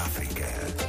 África.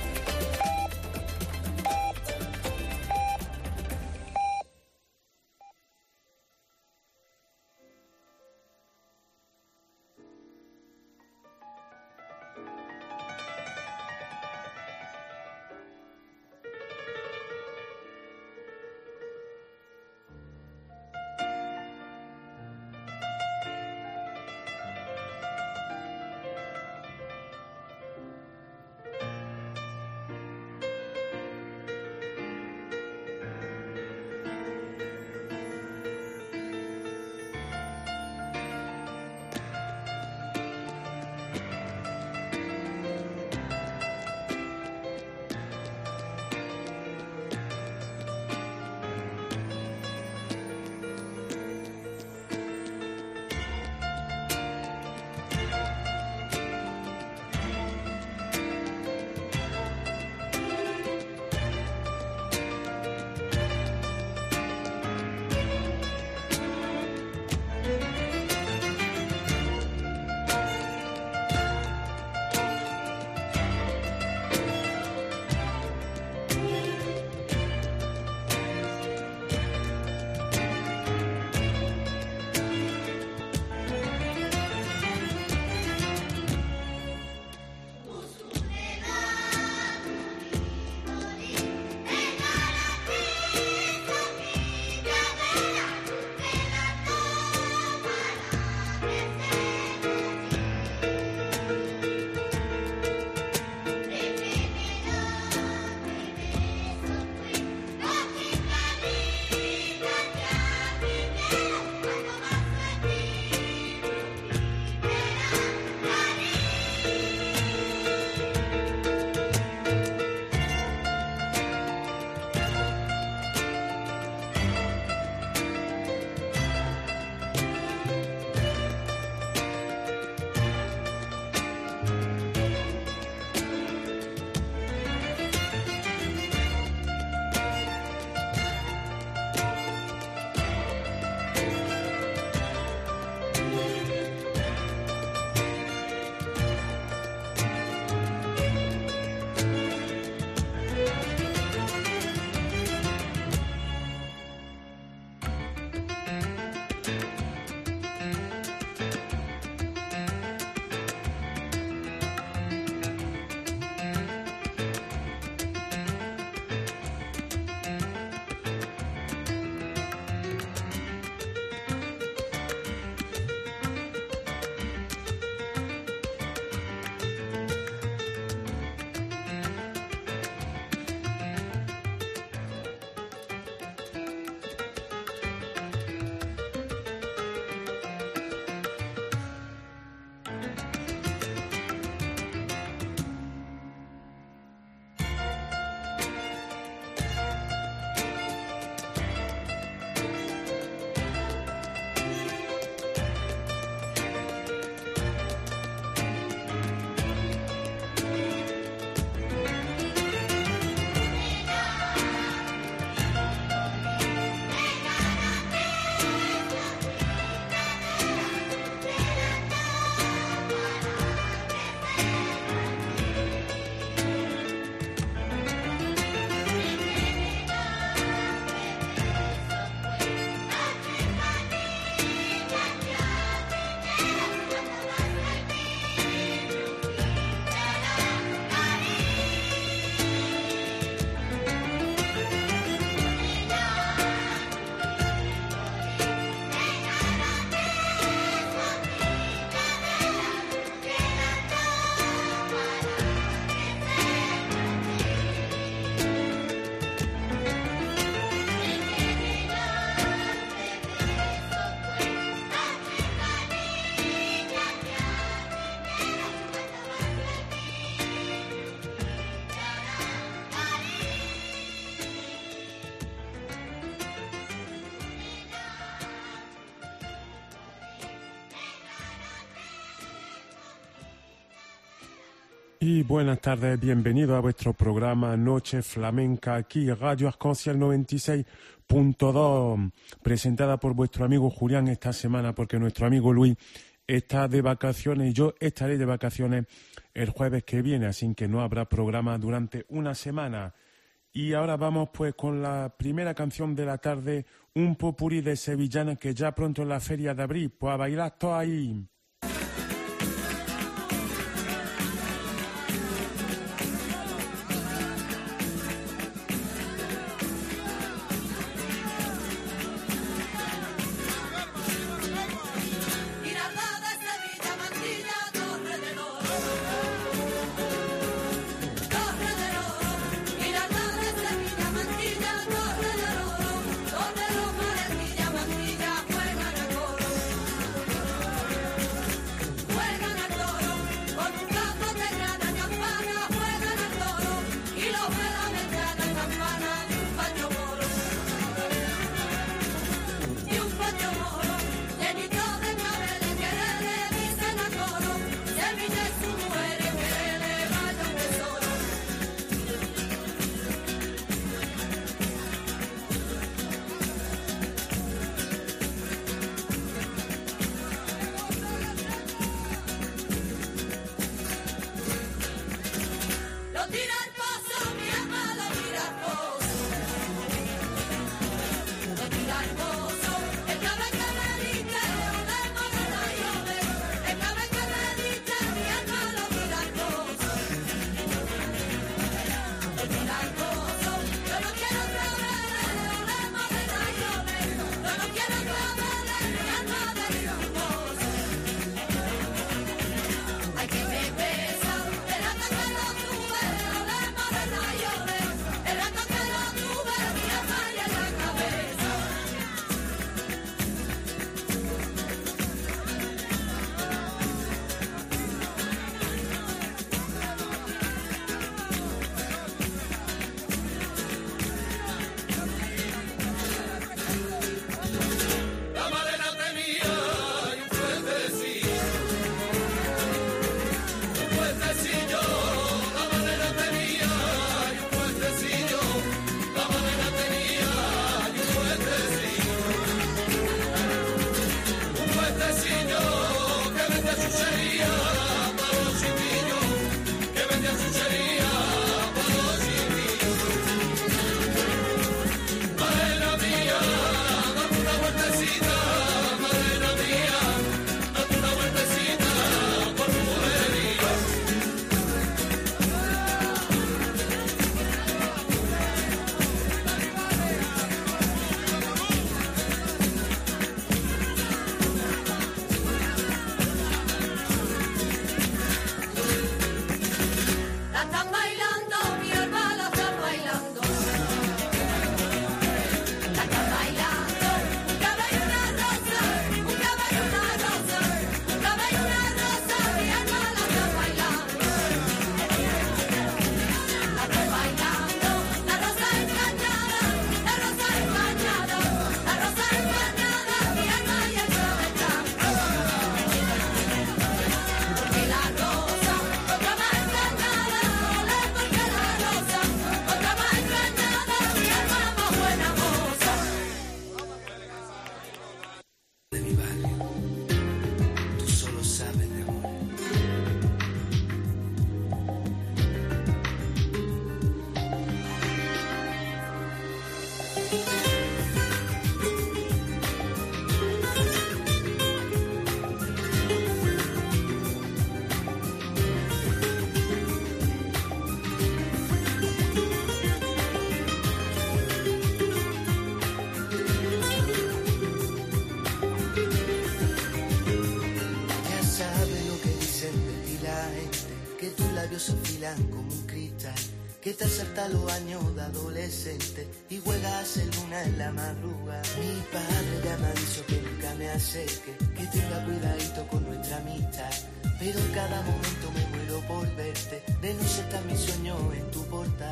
Y buenas tardes, bienvenido a vuestro programa Noche Flamenca, aquí Radio Arconciel 96.2, presentada por vuestro amigo Julián esta semana, porque nuestro amigo Luis está de vacaciones y yo estaré de vacaciones el jueves que viene, así que no habrá programa durante una semana. Y ahora vamos pues con la primera canción de la tarde, un popurrí de sevillana que ya pronto en la Feria de Abril, pues a bailar todo ahí. Se afilan como un cristal, que te asalta los años de adolescente y juega a ser luna en la madrugada. Mi padre ya me ha dicho que nunca me acerque, que tenga cuidadito con nuestra amistad, pero en cada momento me muero por verte, de no ser tan mi sueño en tu portal.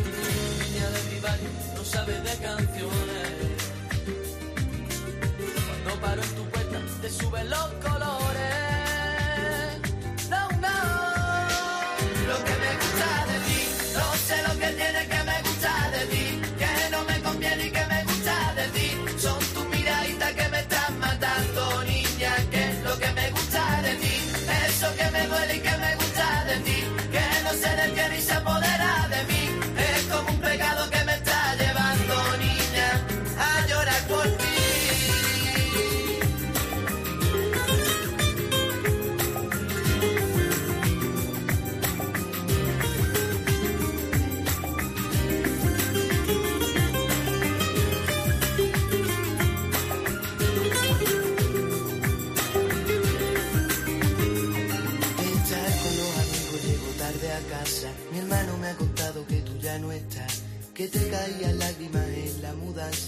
Niña de mi barrio, no sabes de canciones, cuando paro en tu puerta te suben los colores. Lo que me gusta de ti, no sé lo que tiene que me gusta de ti, que no me conviene y que me gusta de ti, son tus miraditas que me están matando, niña, que es lo que me gusta de ti, eso que me duele y que me gusta de ti.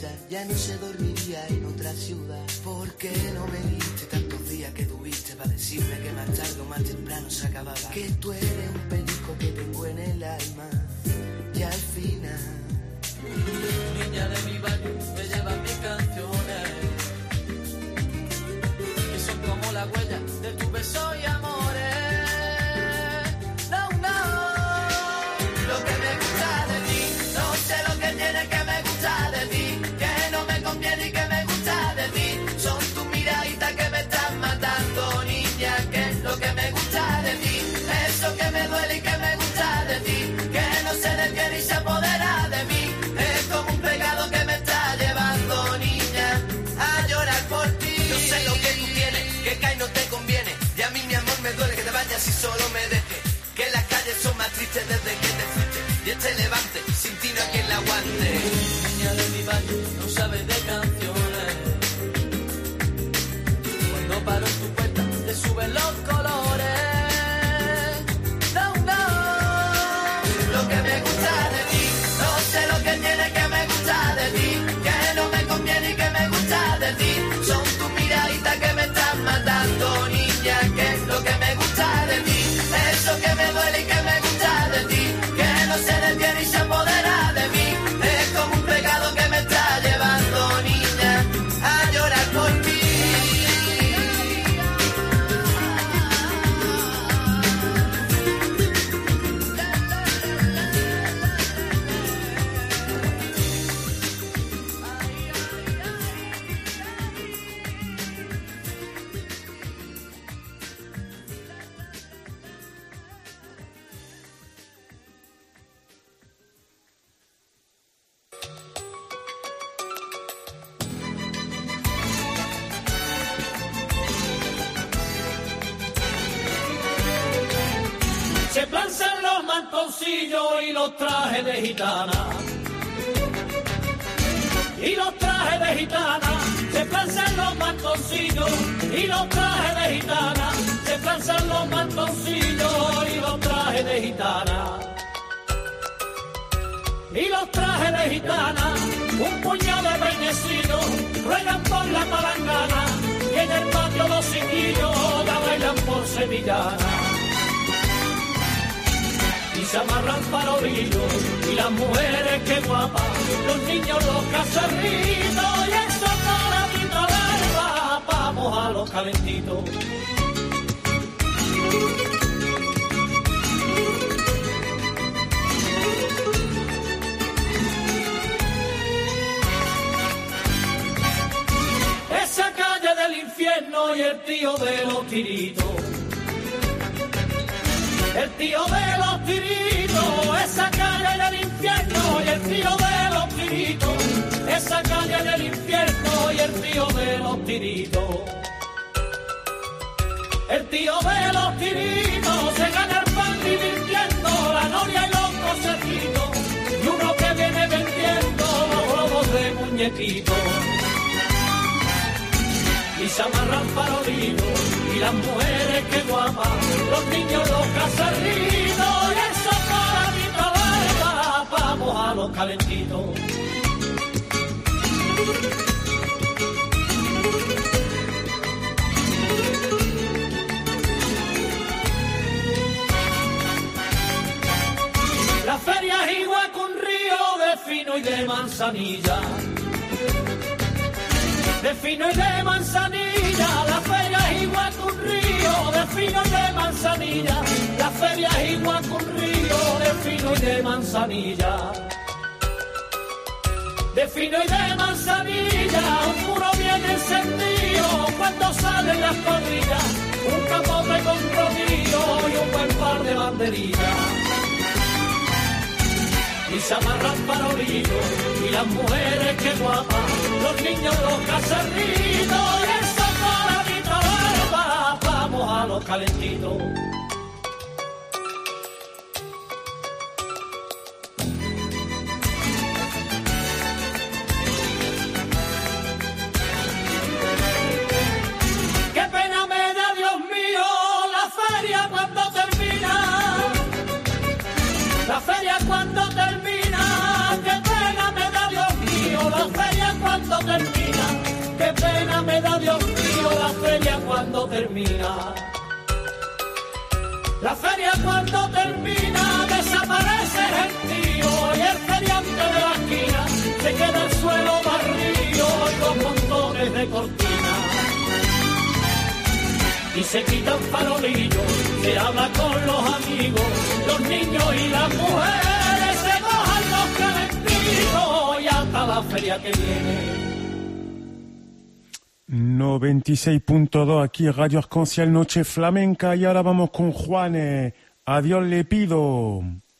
prisa, ya no se dormiría en otra ciudad. ¿Por qué no me diste tantos días que tuviste para decirme que más tarde o más temprano se acababa? Que tú eres un perico que tengo en el alma y al final. Niña de mi barrio, me llevan mis canciones, que son como la huella de tu beso y amores. No, no, lo que me gusta de ti, no sé lo que tiene que me gusta de ti, que no me conviene y que me gusta de ti, son tus miraditas que me están matando, niña, que es lo que me gusta de ti, eso que me duele y que me gusta de ti, que no se detiene y se apodera de mí. Si solo me dejes, que las calles son más tristes desde que te fuiste, y este levante, sin ti no hay quien la aguante. Niña de mi barrio, no sabes de canciones, cuando paro en tu puerta, te suben los colores. No, no, lo que me gusta de ti, no sé lo que tiene que me gusta de ti, que no me conviene y que me gusta de ti, son tus miraditas que me están matando, niña, que es lo que me gusta de ti, eso que me duele y que me gusta de ti, que no se detiene y se apodera de mí, es como un pecado que me está llevando, niña, a llorar por ti. Se planzan los mantoncillos y los trajes de gitana. Y los trajes de gitana, se planzan los mantoncillos y los trajes de gitana. Se planzan los mantoncillos y los trajes de gitana. Y los trajes de gitana, un puñado de peinecidos, ruegan por la palangana. Y en el patio los chiquillos la bailan por sevillana. Y se amarran farolillos, y las mujeres que guapas, los niños los cacharritos, y esos coladitos verba, vamos a los calentitos. Esa calle del infierno y el tío de los tiritos. El tío de los tiritos, esa calle del infierno y el tío de los tiritos, esa calle del infierno y el tío de los tiritos. El tío de los tiritos se gana el pan divirtiendo la noria y los cosetitos, y uno que viene vendiendo los globos de muñequitos. Y se amarran farolitos, y las mujeres que guapas, los niños los cacharritos, y esos coladitos verba, vamos a los calentitos. La feria es igual que un río de fino y de manzanilla. De fino y de manzanilla, la feria es igual que un río, de fino y de manzanilla, la feria es igual que un río, de fino y de manzanilla. De fino y de manzanilla, un puro bien encendido, cuando salen las cuadrillas, un capote con rodillo y un buen par de banderillas. Y se amarran farolillos, y las mujeres que guapas, los niños los cacharritos, y esos coladitos verba, vamos a los calentitos. Qué pena me da, Dios mío, la feria cuando termina. La feria cuando termina, qué pena me da, Dios mío, la feria cuando termina, qué pena me da, Dios mío, la feria cuando termina. La feria cuando termina, desaparece el gentío y el feriante de la esquina se queda el suelo barrido y los montones de cortinas. Y se quitan farolillos, se habla con los amigos, los niños y las mujeres se mojan los calentitos y hasta la feria que viene. 96.2 aquí Radio Arc-en-Ciel Noche Flamenca y ahora vamos con Juanes. A Dios le pido.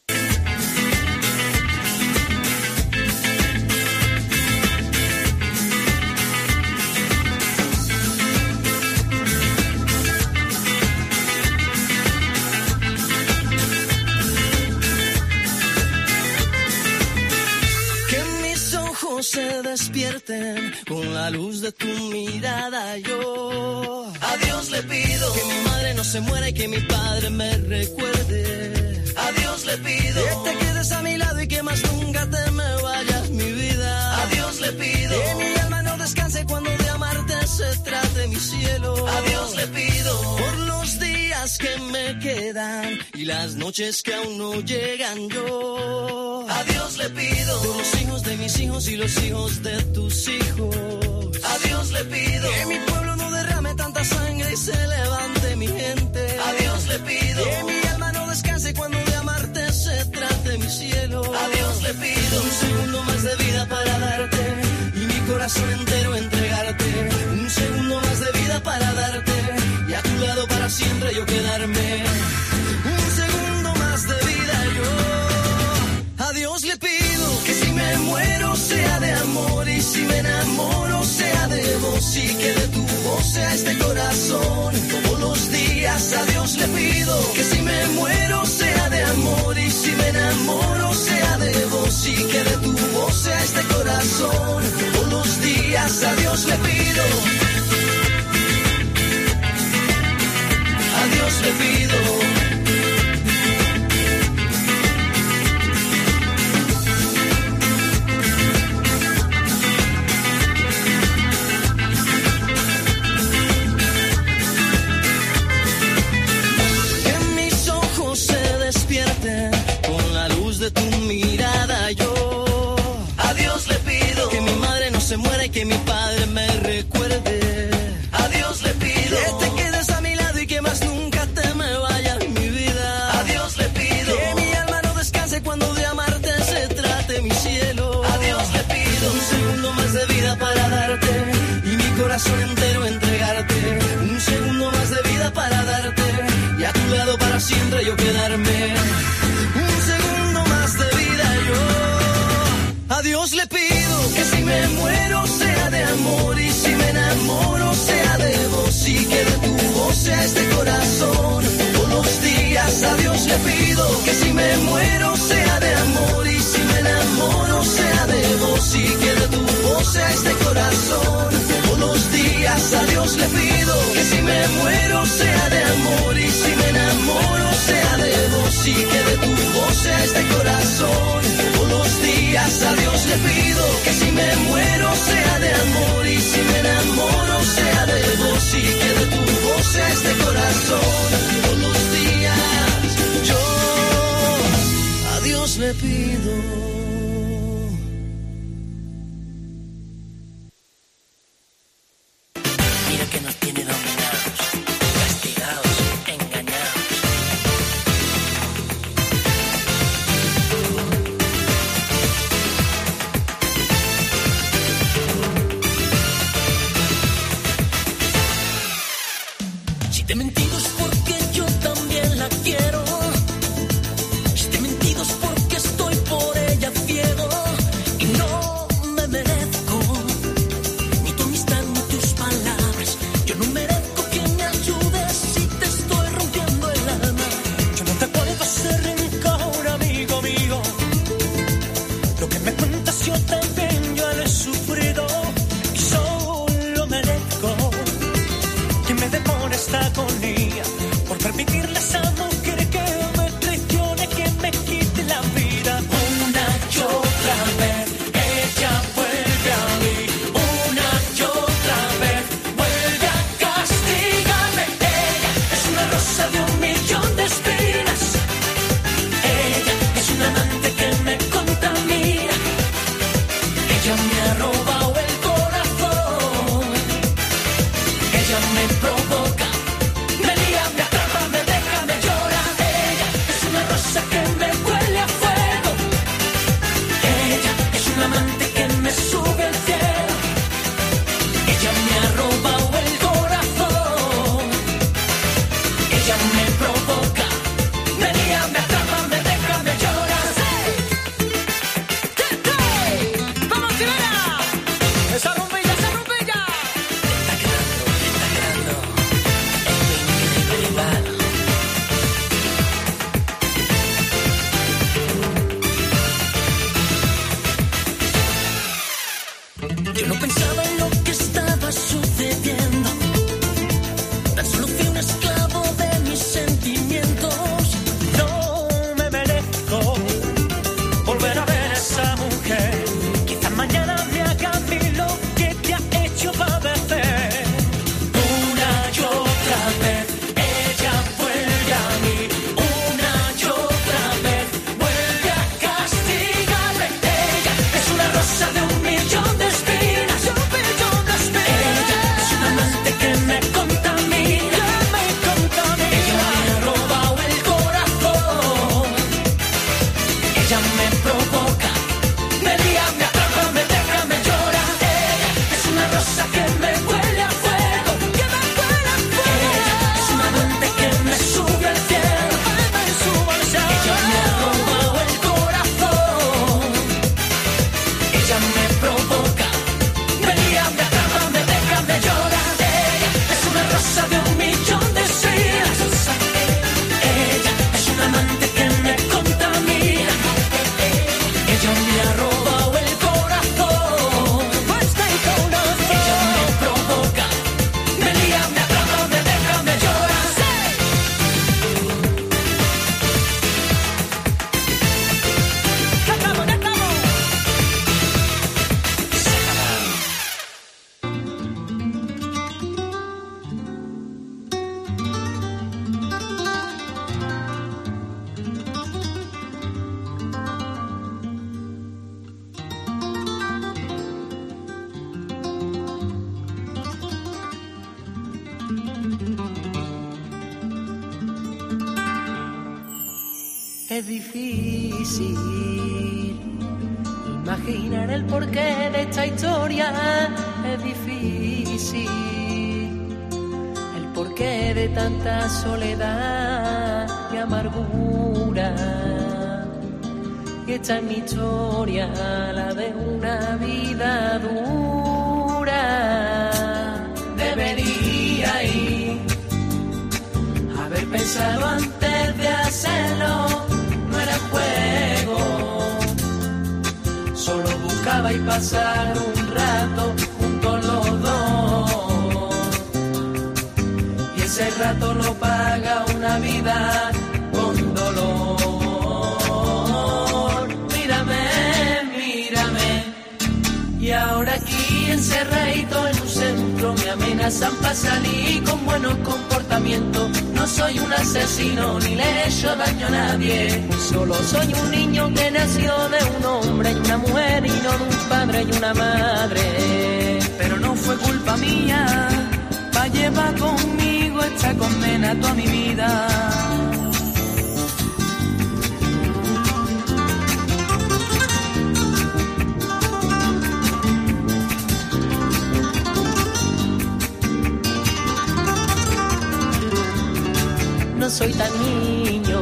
Se despierten con la luz de tu mirada. Yo a Dios le pido que mi madre no se muera y que mi padre me recuerde. A Dios le pido que te quedes a mi lado y que más nunca te me vayas, mi vida. A Dios le pido que mi alma no descanse cuando de amarte se trate, mi cielo. A Dios le pido por los días que me quedan y las noches que aún no llegan. Yo a Dios le pido por los hijos de mis hijos y los hijos de tus hijos. A Dios le pido que mi pueblo no derrame tanta sangre y se levante mi gente. A Dios le pido que mi alma no descanse cuando de amarte se trate, mi cielo. A Dios le pido un segundo más de vida para darte y mi corazón entero entregarte. Un segundo más de vida para darte y a tu lado para siempre yo quedarme. Un segundo más de vida yo a Dios le pido que si me muero sea de amor y si me enamoro sea de vos y que de tu voz sea este corazón todos los días. A Dios le pido que si me muero sea de amor y si me enamoro sea de vos y que de tu voz sea este corazón todos los días. A Dios le pido. A Dios le pido. Con la luz de tu mirada yo a Dios le pido que mi madre no se muera y que mi padre me recuerde. A Dios le pido que te quedes a mi lado y que más nunca te me vayas, mi vida. A Dios le pido que mi alma no descanse cuando de amarte se trate, mi cielo. A Dios le pido un segundo más de vida para darte y mi corazón entero entregarte. Un segundo más de vida para darte y a tu lado para siempre yo quedarme. Un segundo más de vida yo a Dios le pido que si me muero sea de amor y si me enamoro sea de vos y que de tu voz sea este corazón todos los días. A Dios le pido que si me muero sea de amor y si me enamoro sea de vos y que de tu voz sea este corazón todos los días. A Dios le pido que si me muero sea de amor y si me enamoro sea de vos y que de tu voz sea este corazón todos los días. A Dios le pido que si me muero sea de amor y si me enamoro sea de vos y que de tu voz sea este corazón todos los días. Yo a Dios le pido. Está conmigo. rosa que me huele a fuego, que me huele a fuego. Ella es una amante que me sube al cielo, me sube al cielo. Ella me ha robado el corazón, ella me provoca, me lía, me atrapa, me deja, me llora. Ella es una rosa de 1.000.000 de estrellas. Ella es una amante que me contamina, ella me ha robado el corazón. Ella me provoca, me lía, me atrapa, me deja, me llora. ¡Cantamos, cantamos! Es difícil imaginar el porqué de esta historia. Es difícil el porqué de tanta soledad y amargura. Y esta es mi historia, la de una vida dura. Debería ir haber pensado antes de hacerlo. No era juego, solo buscaba y pasar un rato juntos los dos. Y ese rato lo paga una vida con dolor. Mírame, mírame. Y ahora aquí encerradito en un centro me amenazan para salir con buenos comportamientos. No soy un asesino ni le he hecho daño a nadie. Solo soy un niño que nació de un hombre y una mujer y no de un padre y una madre. Pero no fue culpa mía, pa' llevar conmigo esta condena toda mi vida. No soy tan niño,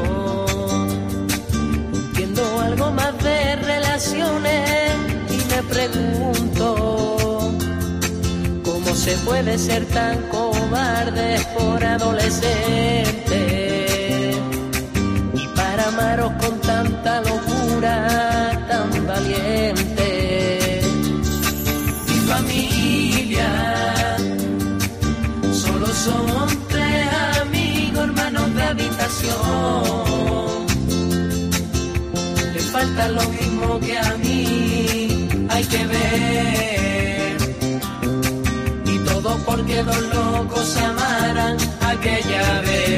entiendo algo más de relaciones y me pregunto cómo se puede ser tan cobarde por adolescente y para amaros con tanta locura tan valiente. Mi familia solo somos 3 hermanos de habitación, le falta lo mismo que a mí, hay que ver, y todo porque 2 locos se amaran aquella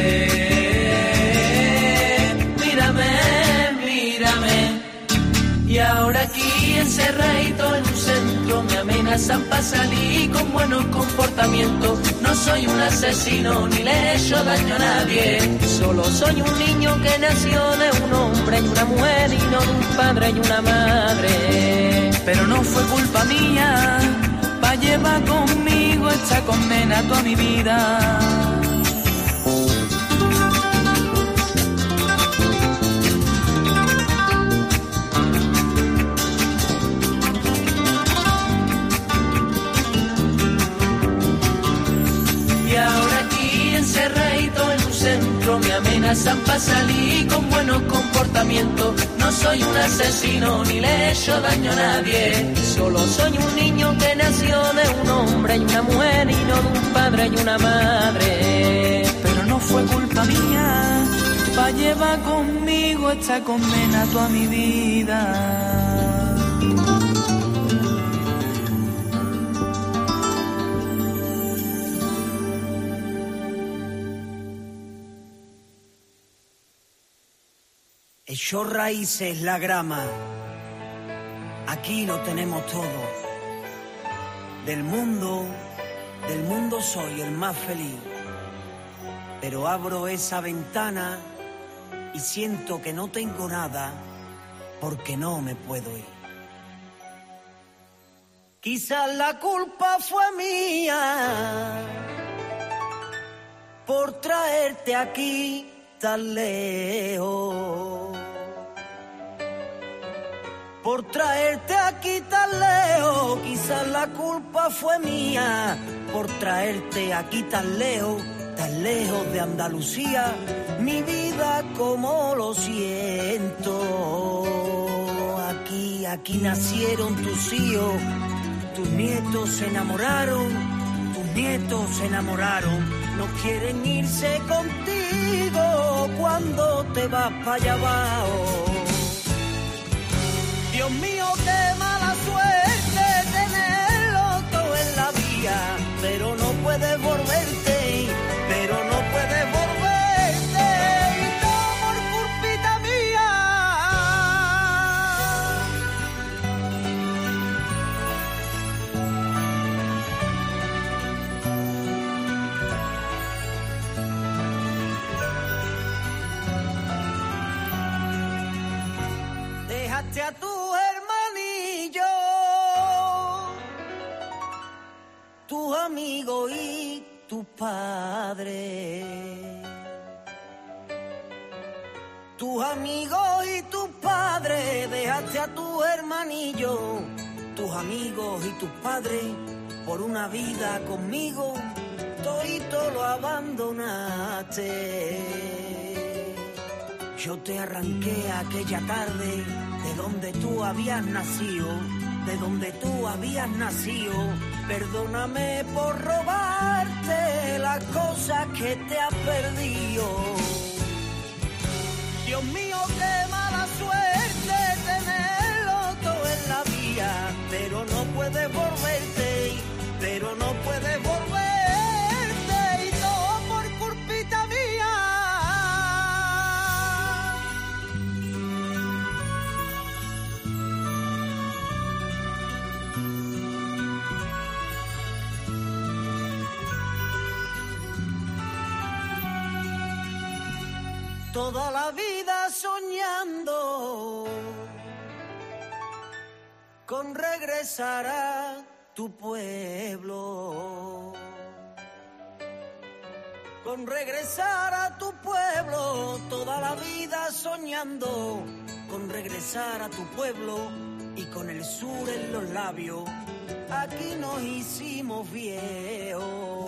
vez. Mírame, mírame. Y ahora aquí encerradito en un centro me amenazan para salir con buenos comportamientos. No soy un asesino ni le he hecho daño a nadie. Solo soy un niño que nació de un hombre y una mujer y no de un padre y una madre. Pero no fue culpa mía, pa' llevar conmigo esta condena toda mi vida. Encerradito en un centro me amenazan para salir con buenos comportamientos. No soy un asesino ni le he hecho daño a nadie. Solo soy un niño que nació de un hombre y una mujer y no de un padre y una madre. Pero no fue culpa mía, pa' llevar conmigo esta condena toda mi vida. Echó raíces la grama, aquí lo tenemos todo. Del mundo soy el más feliz. Pero abro esa ventana y siento que no tengo nada porque no me puedo ir. Quizás la culpa fue mía por traerte aquí tan lejos. Por traerte aquí tan lejos, quizás la culpa fue mía por traerte aquí tan lejos de Andalucía, mi vida como lo siento. Aquí nacieron tus hijos, tus nietos se enamoraron, no quieren irse contigo cuando te vas para allá abajo. Dios mío, qué mala suerte tenerlo todo en la vida, pero no puedes volverte, y todo por culpita mía. Dejaste a tu hermanillo, tus amigos y tu padre. Tus amigos y tus padres, dejaste a tu hermanillo, tus amigos y tus padres, por una vida conmigo, todito lo abandonaste. Yo te arranqué aquella tarde de donde tú habías nacido, perdóname por robarte las cosas que te has perdido. Dios mío, qué mala suerte tenerlo todo en la vida, pero no puedes volverte, y todo por culpita mía. Toda la vida soñando con regresar a tu pueblo, toda la vida soñando con regresar a tu pueblo y con el sur en los labios, aquí nos hicimos viejos.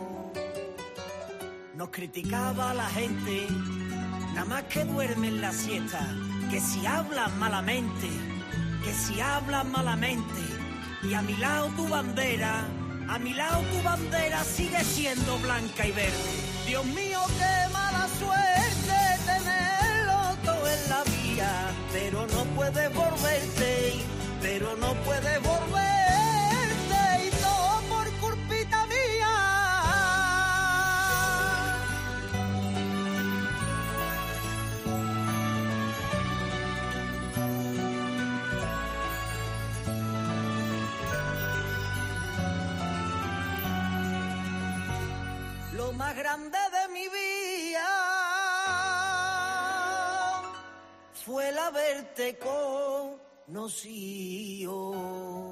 Nos criticaba la gente, nada más que duermen la siesta, que si hablan malamente, y a mi lado tu bandera sigue siendo blanca y verde. Dios mío, qué mala suerte tenerlo todo en la vida, pero no puedes volverte, y todo por culpita mía. Lo más grande de mi vida fue el haberte conocido.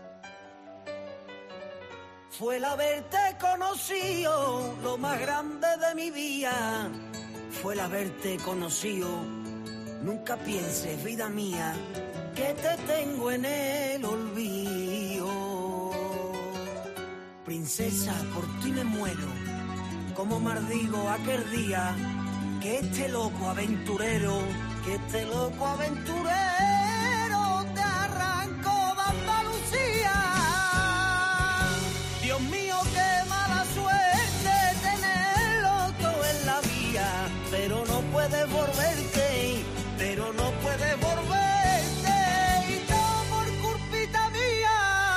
Lo más grande de mi vida fue el haberte conocido. Nunca pienses, vida mía, que te tengo en el olvido. Princesa, por ti me muero, como maldigo aquel día que este loco aventurero te arrancó de Andalucía. Dios mío, qué mala suerte tenerlo todo en la vida, pero no puedes volverte, y todo por culpita mía.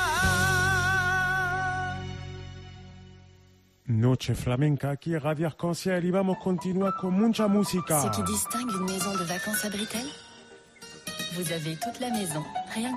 Noche flamenca aquí en Radio Arc-en-Ciel y vamos a continuar con mucha música. Ce qui distingue une maison de vacances à Britel, vous avez toute la maison, rien que...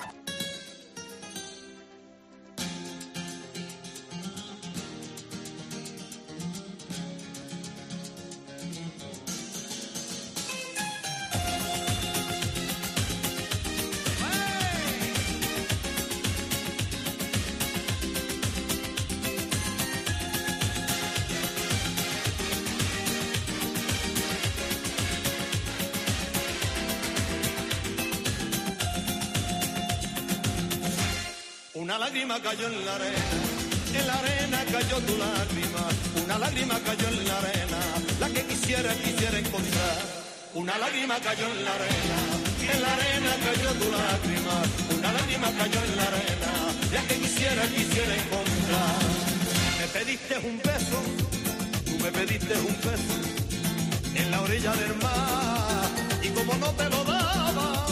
una lágrima cayó en la arena cayó tu lágrima, una lágrima cayó en la arena, la que quisiera encontrar, una lágrima cayó en la arena cayó tu lágrima, una lágrima cayó en la arena, la que quisiera encontrar. Me pediste un beso, tú me pediste un beso, en la orilla del mar, y como no te lo daba,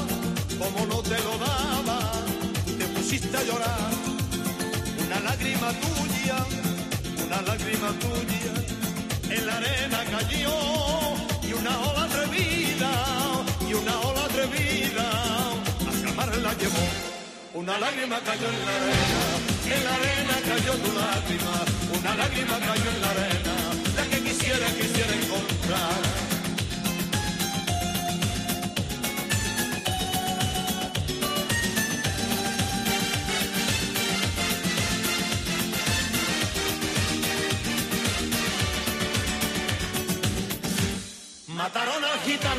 te pusiste a llorar, una lágrima tuya, en la arena cayó, y una ola atrevida, hacia el mar la llevó, una lágrima cayó en la arena cayó tu lágrima, una lágrima cayó en la arena, la que quisiera encontrar. Mataron al gitano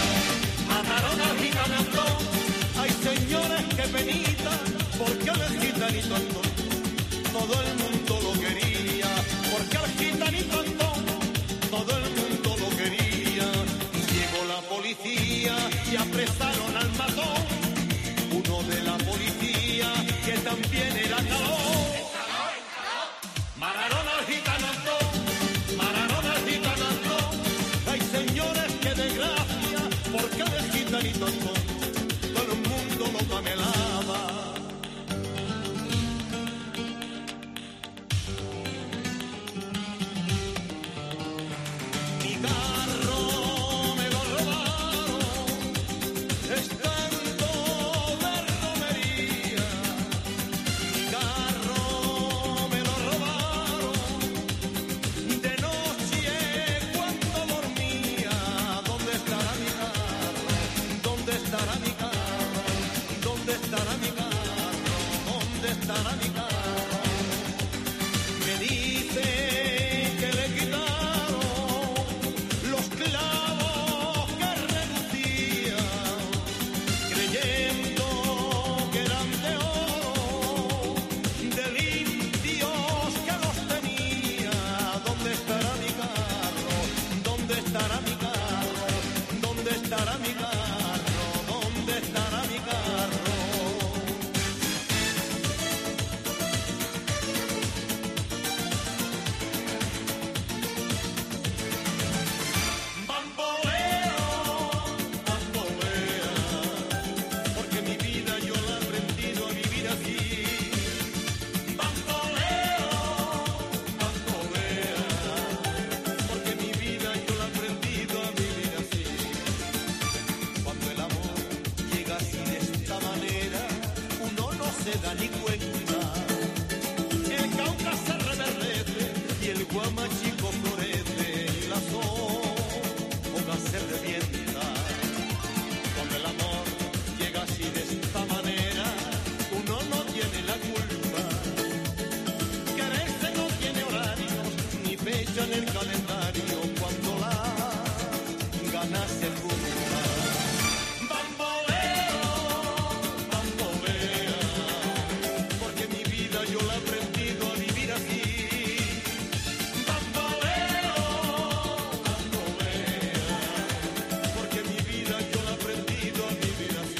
Antón, hay señores que penita, porque al gitanito Antón todo el mundo lo quería, porque al gitanito Antón todo el mundo lo quería, y llegó la policía y apresaron al matón, uno de la policía que también era calón. Mataron al gitano Antón, señores, qué desgracia, porque el gitanito Antón todo el mundo lo camelaba. Mi carro me lo robaron, estando de romería. Mi carro me lo robaron, de noche cuando dormía. ¿Dónde estará mi carro? ¿Dónde estará mi carro? ¿Dónde estará mi carro? ¿Dónde estará mi carro? Me dice que le quitaron los clavos que relucían, creyendo que eran de oro, de limpios que los tenía. ¿Dónde estará mi carro? ¿Dónde estará mi carro? ¿Dónde estará mi carro? ¿Dónde estará mi carro? Bambolea, porque mi vida yo la he aprendido a vivir así. Bambolea, porque mi vida yo la he aprendido a vivir así. Cuando el amor llega así de esta manera, uno no se da ni cuenta. El Cauca se reverdece y el Guamachico florece, y la soga se revienta. Cuando el amor llega así de esta manera, uno no tiene la culpa. Quererse no tiene horarios ni fecha en el calendario, cuando la ganas se junta. Bambolea, porque mi vida yo la he aprendido a vivir así. Bambolea, porque mi vida yo la he aprendido a vivir así.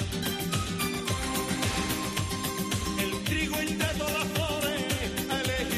El trigo entre todas las flores ha elegido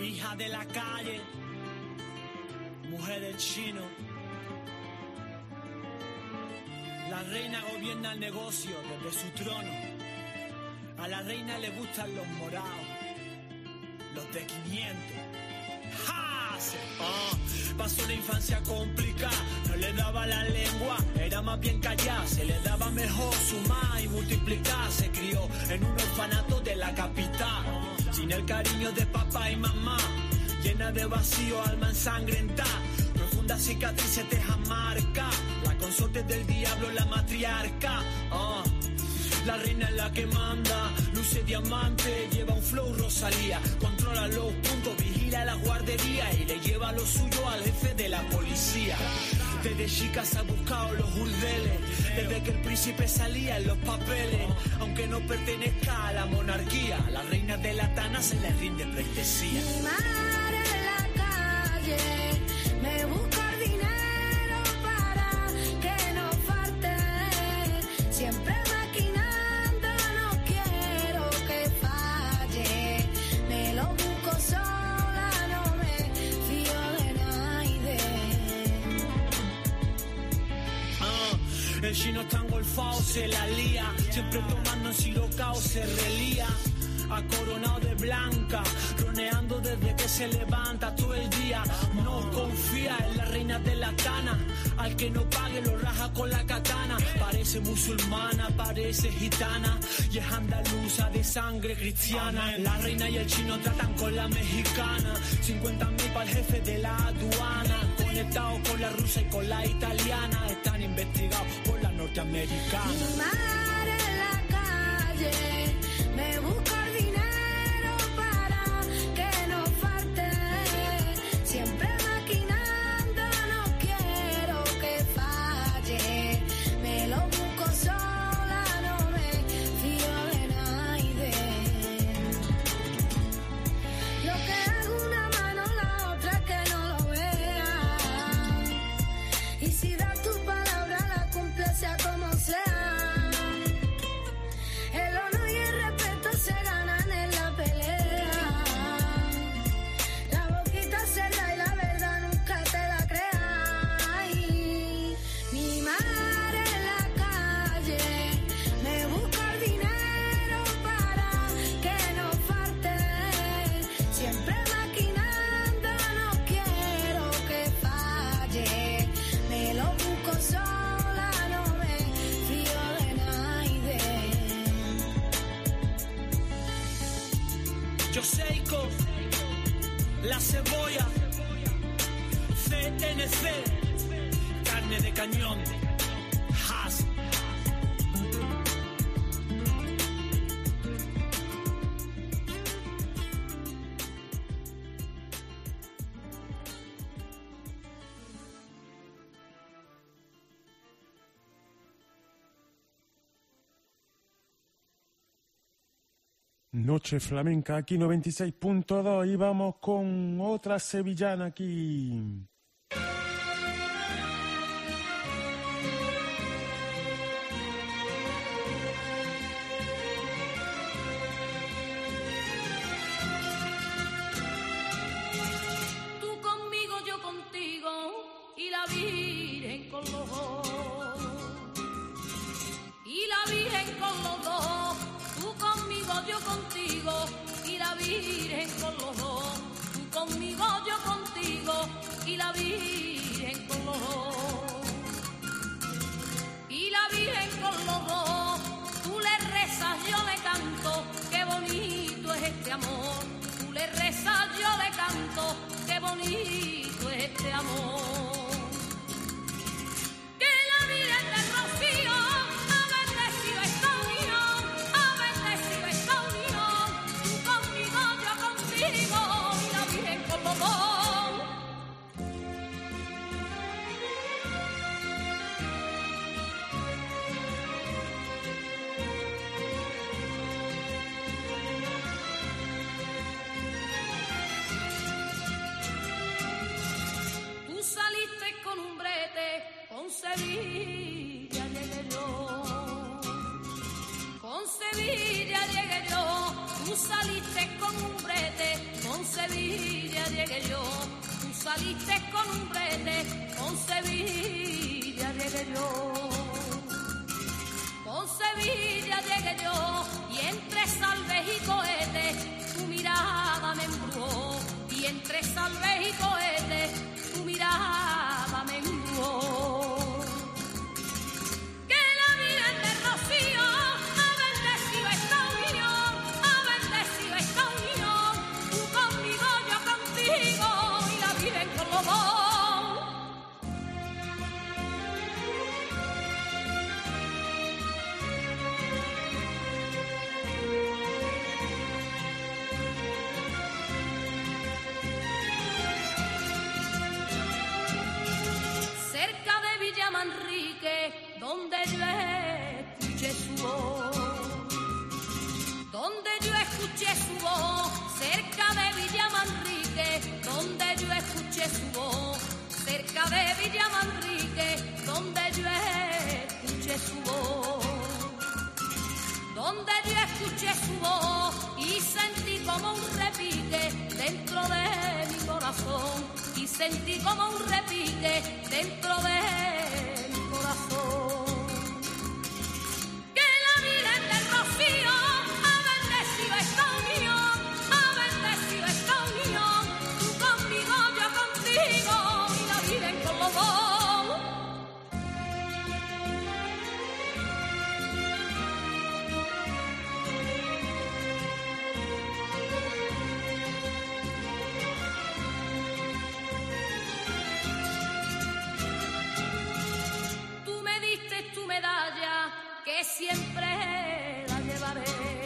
hija de la calle, mujer del chino. La reina gobierna el negocio desde su trono. A la reina le gustan los morados, los de 500. ¡Ja! Pasó una infancia complicada, no le daba la lengua, era más bien callada. Se le daba mejor sumar y multiplicar. Se crió en un orfanato de la capital, sin el cariño de papá y mamá, llena de vacío, alma ensangrentada. Profundas cicatrices dejan marca, la consorte del diablo, la matriarca. La reina es la que manda, luce diamante, lleva un flow Rosalía, controla los puntos, vigila la guardería y le lleva lo suyo al jefe de la policía. Desde chica se ha buscado los burdeles, desde que el príncipe salía en los papeles. Aunque no pertenezca a la monarquía, a la reina de la Tana se le rinde pleitesía. Mi madre en la calle me busca el dinero para que no falte, siempre maquinando, no quiero que falle. Me lo busco sola, no me fío de nadie. El chino está engolfado, se la lía, siempre tomando en Sirocao se relía. Acoronado de blanca, roneando desde que se levanta todo el día. No confía en la reina de la Tana, al que no pague lo raja con la katana. Parece musulmana, parece gitana y es andaluza de sangre cristiana. La reina y el chino tratan con la mexicana, 50.000 para el jefe de la aduana. Conectados con la rusa y con la italiana, están investigados por la norteamericana. Mi madre en la calle me busca el dinero para que no falte, siempre maquinando, no quiero que falle. Me lo busco sola, no me fío de nadie. Lo que hago una mano, la otra que no lo vea. Y si das tu palabra, la cumple sea como sea. El honor y el respeto se ganan en la pelea. La boquita cerrada y la verdad nunca te la creas. Mi madre en la calle me busca el dinero para que no falte, siempre maquinando, no quiero que falle. Me lo busco sola, no me fío de nadie. Yo Seiko, la cebolla, CNC, carne de cañón, Haas. Noche flamenca aquí 96.2 y vamos con otra sevillana aquí. Tú conmigo, yo contigo, y la Virgen con los dos. Y la Virgen con los dos. Tú conmigo, yo contigo, y la Virgen con los dos. Tú conmigo, yo contigo, y la Virgen con los dos. Y la Virgen con los dos. Tú le rezas, yo le canto, qué bonito es este amor. Tú le rezas, yo le canto, qué bonito es este amor. Que la Virgen del Rocío ha bendecido esta unión, ha bendecido esta unión. Tú conmigo, yo contigo, y la Virgen con los dos. Tú saliste con un brete, con Sevilla llegué yo. Con Sevilla llegué yo. Tú saliste con un brete, con Sevilla Sevilla llegué yo. Tú saliste con un brete, con Sevilla llegué yo. Con Sevilla llegué yo, y entre salves y cohetes, tu mirada me embrujó. Y entre salves y cohetes, tu mirada me embrujó. Que la Virgen del Rocío ha bendecido esta unión, ha bendecido esta unión. Tú conmigo, yo contigo, y la Virgen con los dos. Manrique, donde yo escuché su voz, donde yo escuché su voz, cerca de Villa Manrique, donde yo escuché su voz, cerca de Villa Manrique, donde yo escuché su voz, donde yo escuché su voz y sentí como un repique dentro de mi corazón, y sentí como un repique dentro de mi corazón. Que la Virgen del Rocío ha bendecido esta unión, ha bendecido esta unión. Tú conmigo, yo contigo, y la Virgen con los dos. Que siempre la llevaré,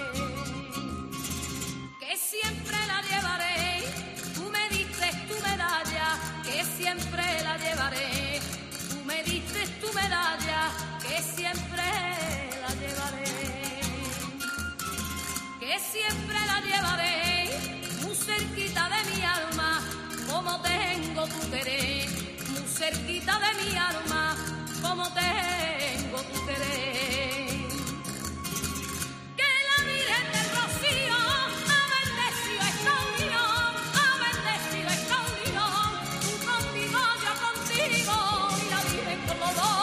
que siempre la llevaré. Tú me diste tu medalla, que siempre la llevaré. Tú me diste tu medalla, que siempre la llevaré, que siempre la llevaré. Muy cerquita de mi alma, como tengo tu querer, muy cerquita de mi alma, como tengo tu querer. Que la Virgen del Rocío ha bendecido esta unión, ha bendecido esta unión. Tú conmigo, yo contigo, y la Virgen con los dos.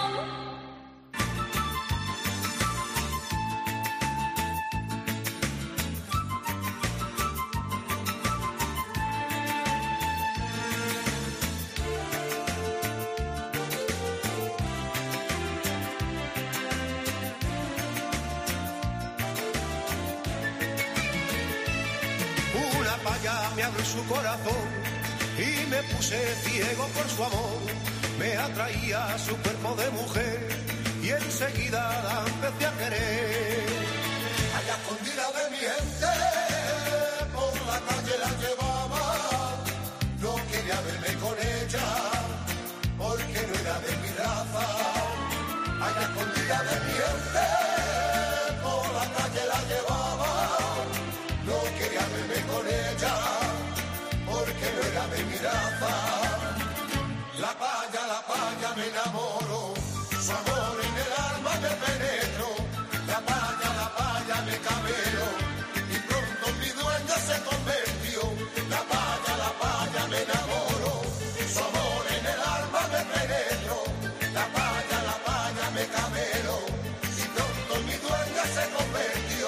Me abrió su corazón y me puse ciego por su amor. Me atraía su cuerpo de mujer y enseguida la empecé a querer. Allá escondida de mi gente, por la calle la llevaba. No quería verme con ella, porque no era de mi raza. Allá escondida de mi gente, por la calle la llevaba. No quería verme con ella, porque no era de mi raza. La paya me enamoró, su amor en el alma me penetró. La paya me cabeló, y pronto mi dueña se convirtió. La paya me enamoró, su amor en el alma me penetró. La paya me cabeló, y pronto mi dueña se convirtió.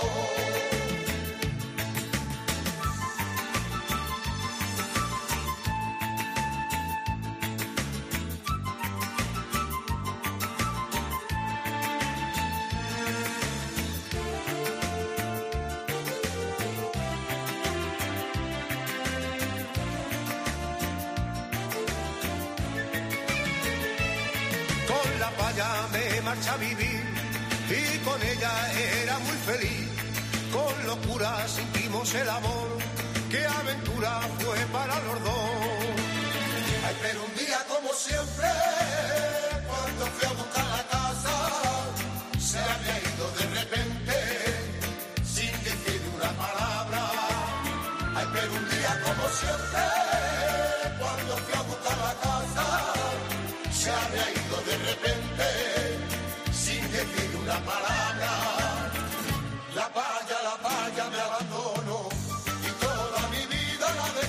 Me marché a vivir y con ella era muy feliz. Con locura sentimos el amor, qué aventura fue para los dos. Ay, pero un día como siempre, cuando fui a buscar la casa, se había ido de repente, sin decir una palabra. Ay, pero un día como siempre, cuando fui a buscar la casa, se había ido de repente, sin decir una palabra. La paya me abandonó y toda mi vida la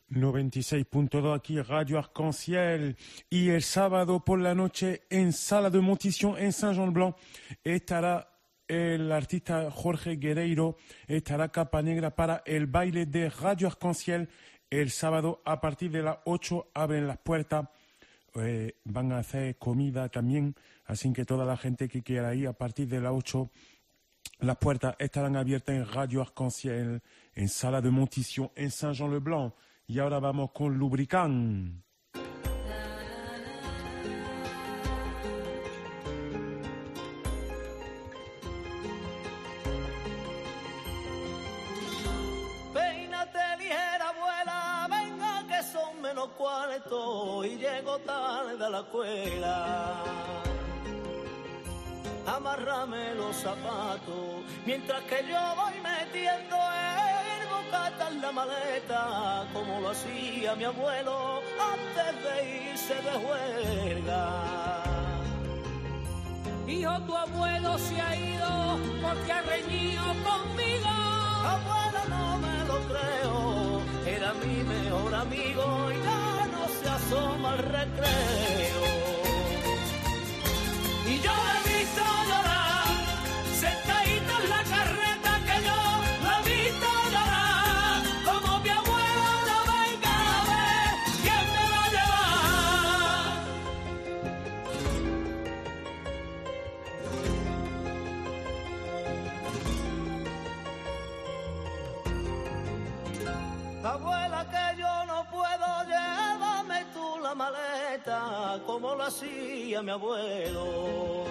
96.2 aquí Radio Arc-en-Ciel, y el sábado por la noche en Sala de Montición en Saint-Jean-de-Blanc estará el artista Jorge Guerreiro, estará Capa Negra para el baile de Radio Arc-en-Ciel. El sábado a partir de las 8 abren las puertas, van a hacer comida también, así que toda la gente que quiera ir a partir de las 8, las puertas estarán abiertas en Radio Arc-en-Ciel, en Sala de Montición en Saint-Jean-le-Blanc. Y ahora vamos con Lubricant. Peínate ligera, abuela, venga que son menos cuartos y llego tarde a la escuela. Amárrame los zapatos mientras que yo voy metiendo el bocata en la maleta, como lo hacía mi abuelo antes de irse de juerga. Hijo, tu abuelo se ha ido porque ha reñido conmigo. Abuela, no me lo creo, era mi mejor amigo y ya no se asoma al recreo. Y yo he visto llorar, sentadita en la carreta, que yo lo he visto llorar, como mi abuelo no venga a ver quién me va a llevar. Abuela, que yo no puedo, llévame tú la maleta, como lo hacía mi abuelo.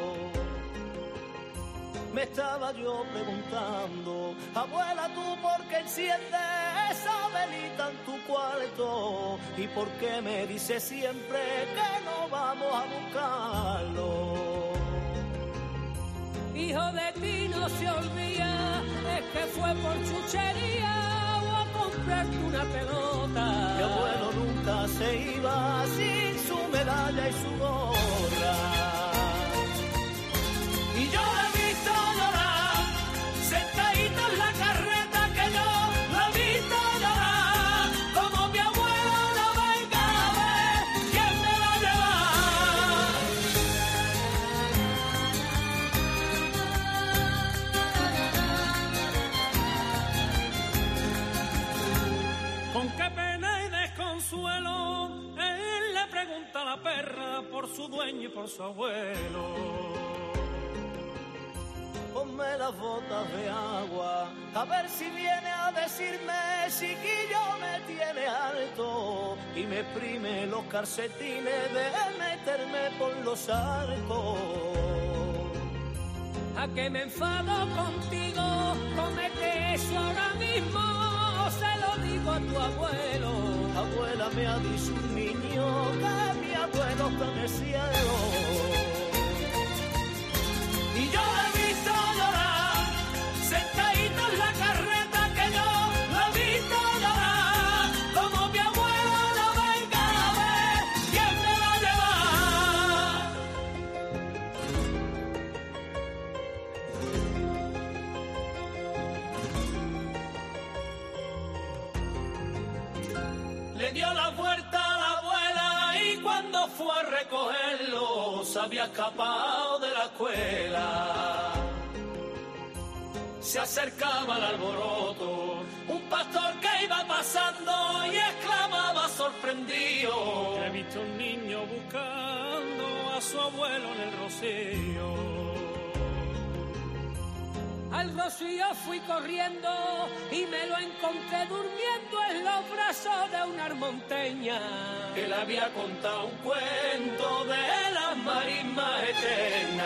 Me estaba yo preguntando, abuela, ¿tú por qué enciendes esa velita en tu cuarto? ¿Y por qué me dices siempre que no vamos a buscarlo? Hijo, de ti no se olvida, es que fue por chuchería o a comprarte una pelota. Mi abuelo nunca se iba sin su medalla y su gorra. Y yo he visto llorar, sentadita en la carreta, que yo lo he visto llorar, como mi abuelo no venga a ver quién me va a llevar. Con qué pena y desconsuelo él le pregunta a la perra por su dueño y por su abuelo. Ponme las botas de agua, a ver si viene a decirme si Guillo me tiene alto y me exprime los calcetines de meterme por los arcos. A que me enfado contigo, comete eso ahora mismo, se lo digo a tu abuelo. Abuela, me ha dicho un niño que mi abuelo está en el cielo. Y yo he visto llorar, sentadita en la carreta, que yo lo he visto llorar, como mi abuelo no venga a ver quién me va a llevar. Le dio la vuelta a la abuela y cuando fue a recogerlo se había escapado de la escuela. Se acercaba al alboroto un pastor que iba pasando y exclamaba sorprendido: he visto un niño buscando a su abuelo en el rocío. Al rocío fui corriendo y me lo encontré durmiendo en los brazos de una armonteña. Que le había contado un cuento de las marismas eternas.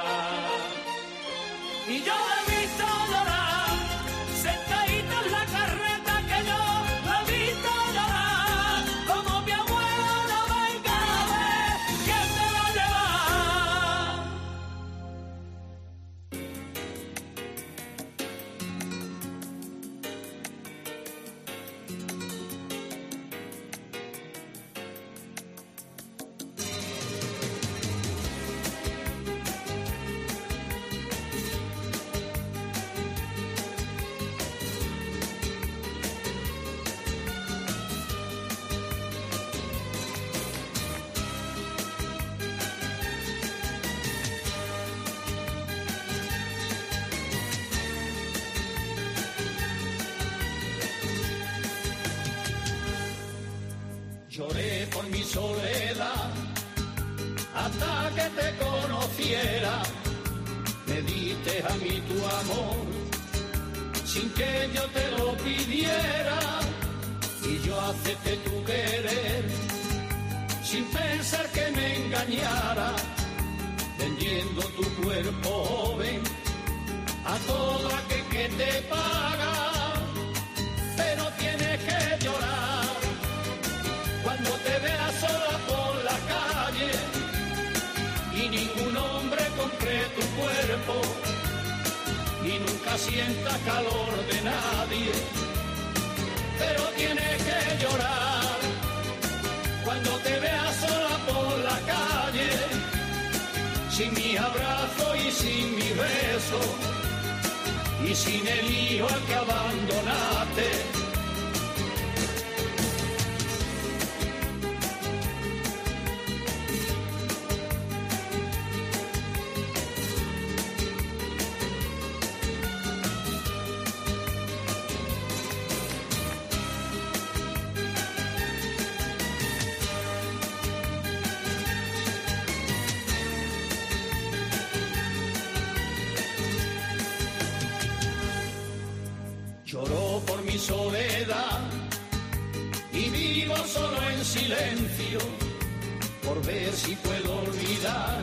Y yo he visto llorar, sentadita en la carreta, que yo lo he visto llorar, como mi abuelo no venga a ver quién me va a llevar. mí tu amor, sin que yo te lo pidiera, y yo acepté tu querer, sin pensar que me engañara, vendiendo tu cuerpo joven a todo aquel que te paga. Pero tienes que llorar cuando te veas sola por la calle y ningún hombre compre tu cuerpo y nunca sienta calor de nadie. Pero tienes que llorar cuando te veas sola por la calle, sin mi abrazo y sin mi beso, y sin el hijo al que abandonaste. Lloró por mi soledad y vivo solo en silencio por ver si puedo olvidar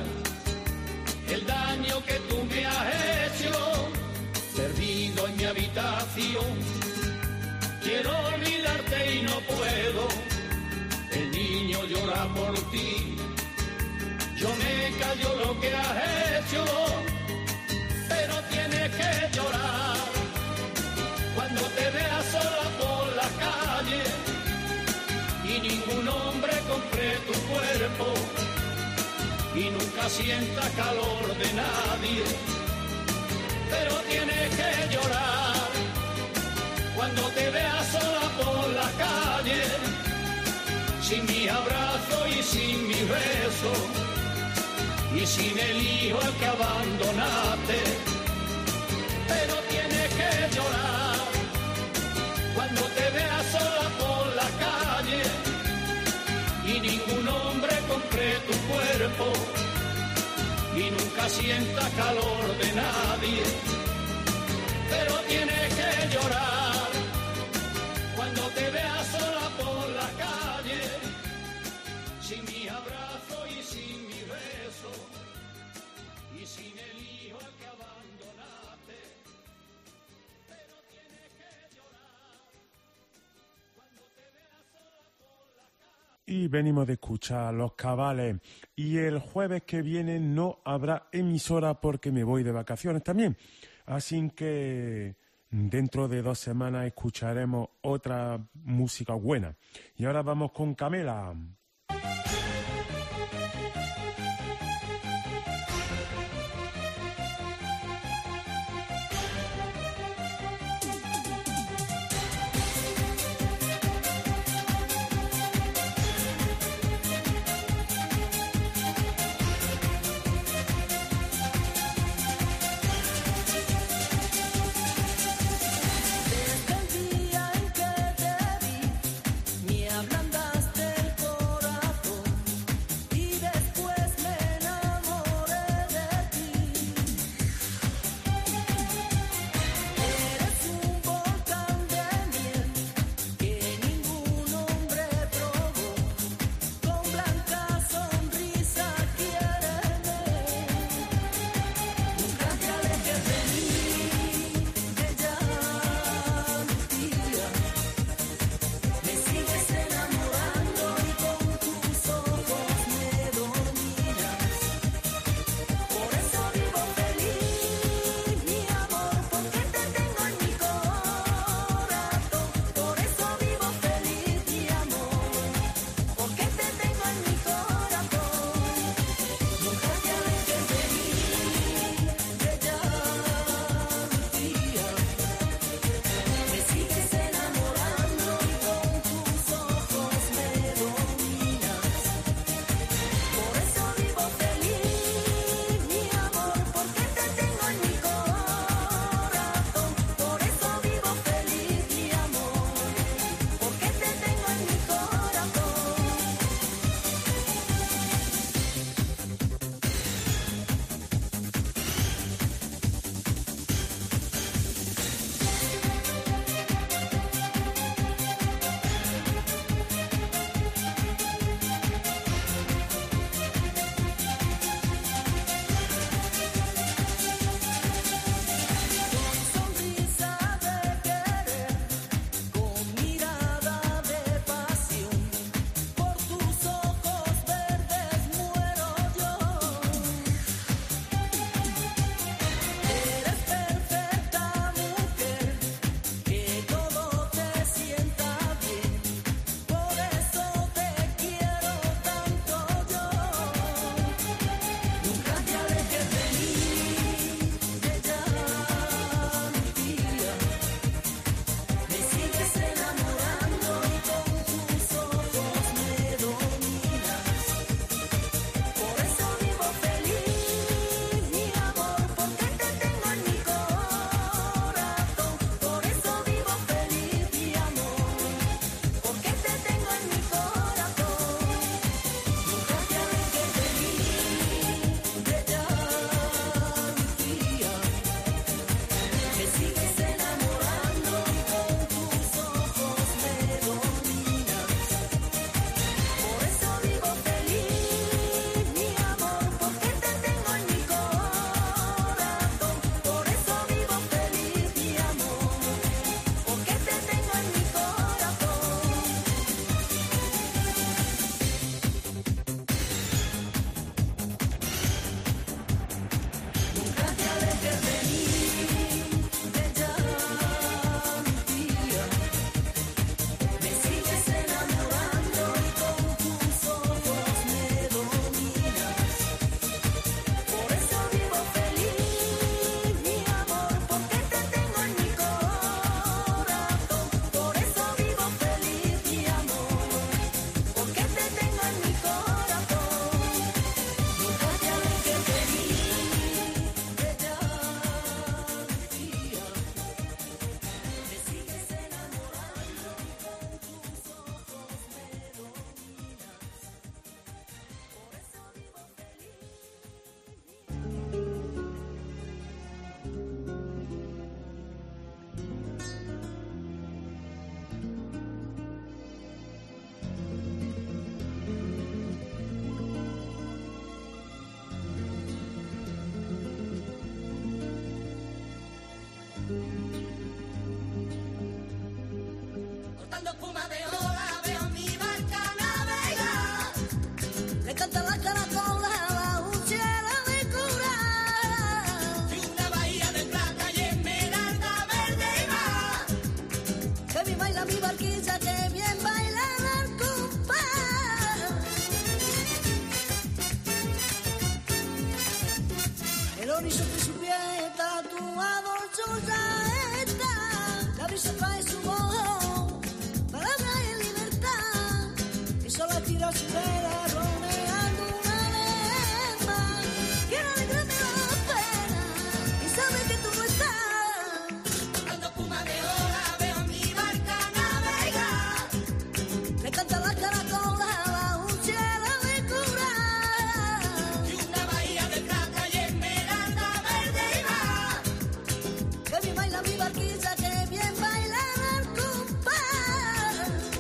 el daño que tú me has hecho, perdido en mi habitación. Quiero olvidarte y no puedo, el niño llora por ti, yo me callo lo que has hecho, pero tienes que llorar cuando te veas sola por la calle y ningún hombre compre tu cuerpo y nunca sienta calor de nadie. Pero tienes que llorar cuando te veas sola por la calle, sin mi abrazo y sin mi beso, y sin el hijo al que abandonaste. Pero tienes que llorar cuando te veas sola por la calle y ningún hombre compre tu cuerpo y nunca sienta calor de nadie. Pero tienes que llorar cuando te veas sola por la calle, sin mi abrazo y sin mi beso, y sin el hijo al que abandonaste. Pero tienes que llorar cuando te veas sola por la calle. Y venimos de escuchar Los Cabales. Y el jueves que viene no habrá emisora porque me voy de vacaciones también. Así que dentro de 2 semanas escucharemos otra música buena. Y ahora vamos con Camela. Desde el día en que te vi, me ablandaste el corazón. Cuando espuma de ola veo mi barca navegar. Le cantan las caracolas bajo un cielo de coral. Y una bahía de plata y esmeralda verde y mar. Que bien baila mi barquilla, que bien baila el compás. El horizonte su pie tatuado yo ya está. La brisa trae su voz, palabra en libertad. Y solo tira su vela rodeando una lema. Quiero alegrarme la pena y sabe que tú no estás. Cuando espuma de ola veo mi barca navegar. Le cantan las caracolas bajo un cielo de coral. Y una bahía de plata y esmeralda verde y mar. Que bien baila mi barquilla, que bien baila el compás.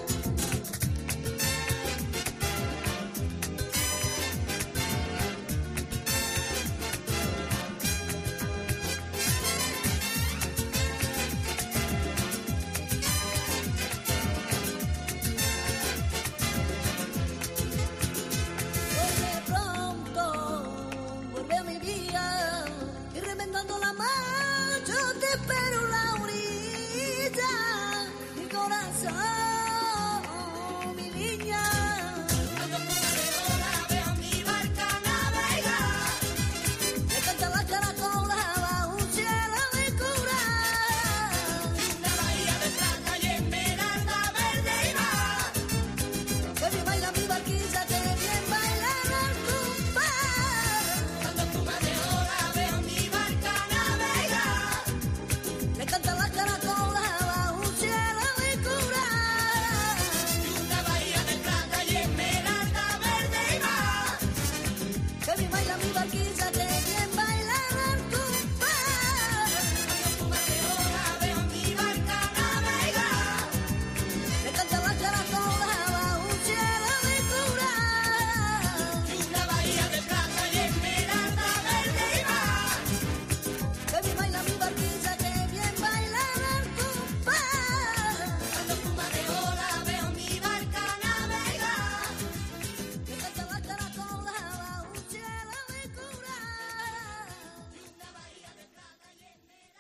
Porque pronto vuelve a mi vida y remendando la mar yo te espero en la orilla, mi corazón, mi niña. Cuando espuma de ola veo mi barca navegar. Le cantan las caracolas bajo un cielo de coral. Una bahía de plata y esmeralda verde y mar. Que bien baila mi barquilla, que bien baila el compás. Cuando espuma de ola veo mi barca navegar. Le cantan las caracolas bajo un cielo de coral. Una bahía de plata y esmeralda verde y mar. Que bien baila mi barquilla, que bien baila el compás. Cuando espuma de ola veo mi barca navegar. Le cantan las caracolas bajo un cielo de coral. Una bahía de plata y esmeralda verde y mar. Que bien baila mi barquilla, que bien baila el compás. Cuando espuma de ola veo mi barca navegar. Le cantan las caracolas bajo un cielo de coral. Una bahía de plata y esmeralda.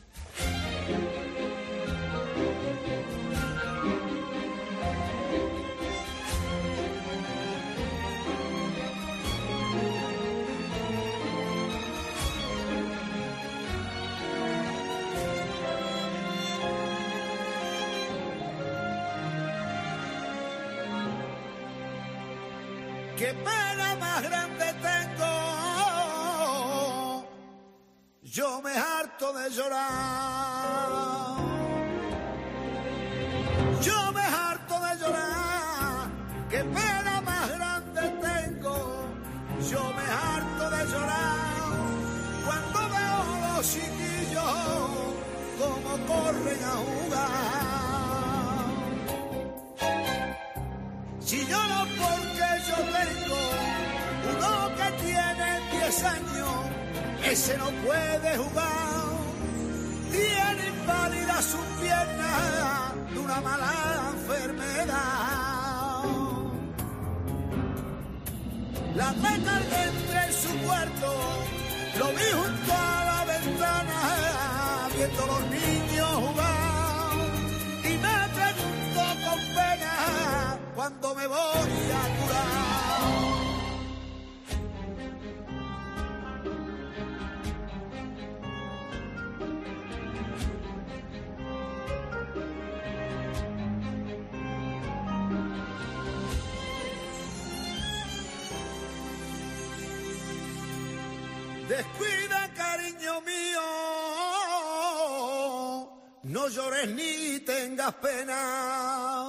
qué pena más grande tengo, yo me harto de llorar, yo me harto de llorar, qué pena más grande tengo, yo me harto de llorar, cuando veo los chiquillos como corren a jugar. Si lloro porque yo tengo uno que tiene 10 años, ese no puede jugar, tiene inválida su pierna de una mala enfermedad. La recargué entre su cuarto, lo vi junto a la ventana, viendo los niños jugar, y me pregunto con pena cuándo me voy a curar. Descuida, cariño mío, no llores ni tengas pena.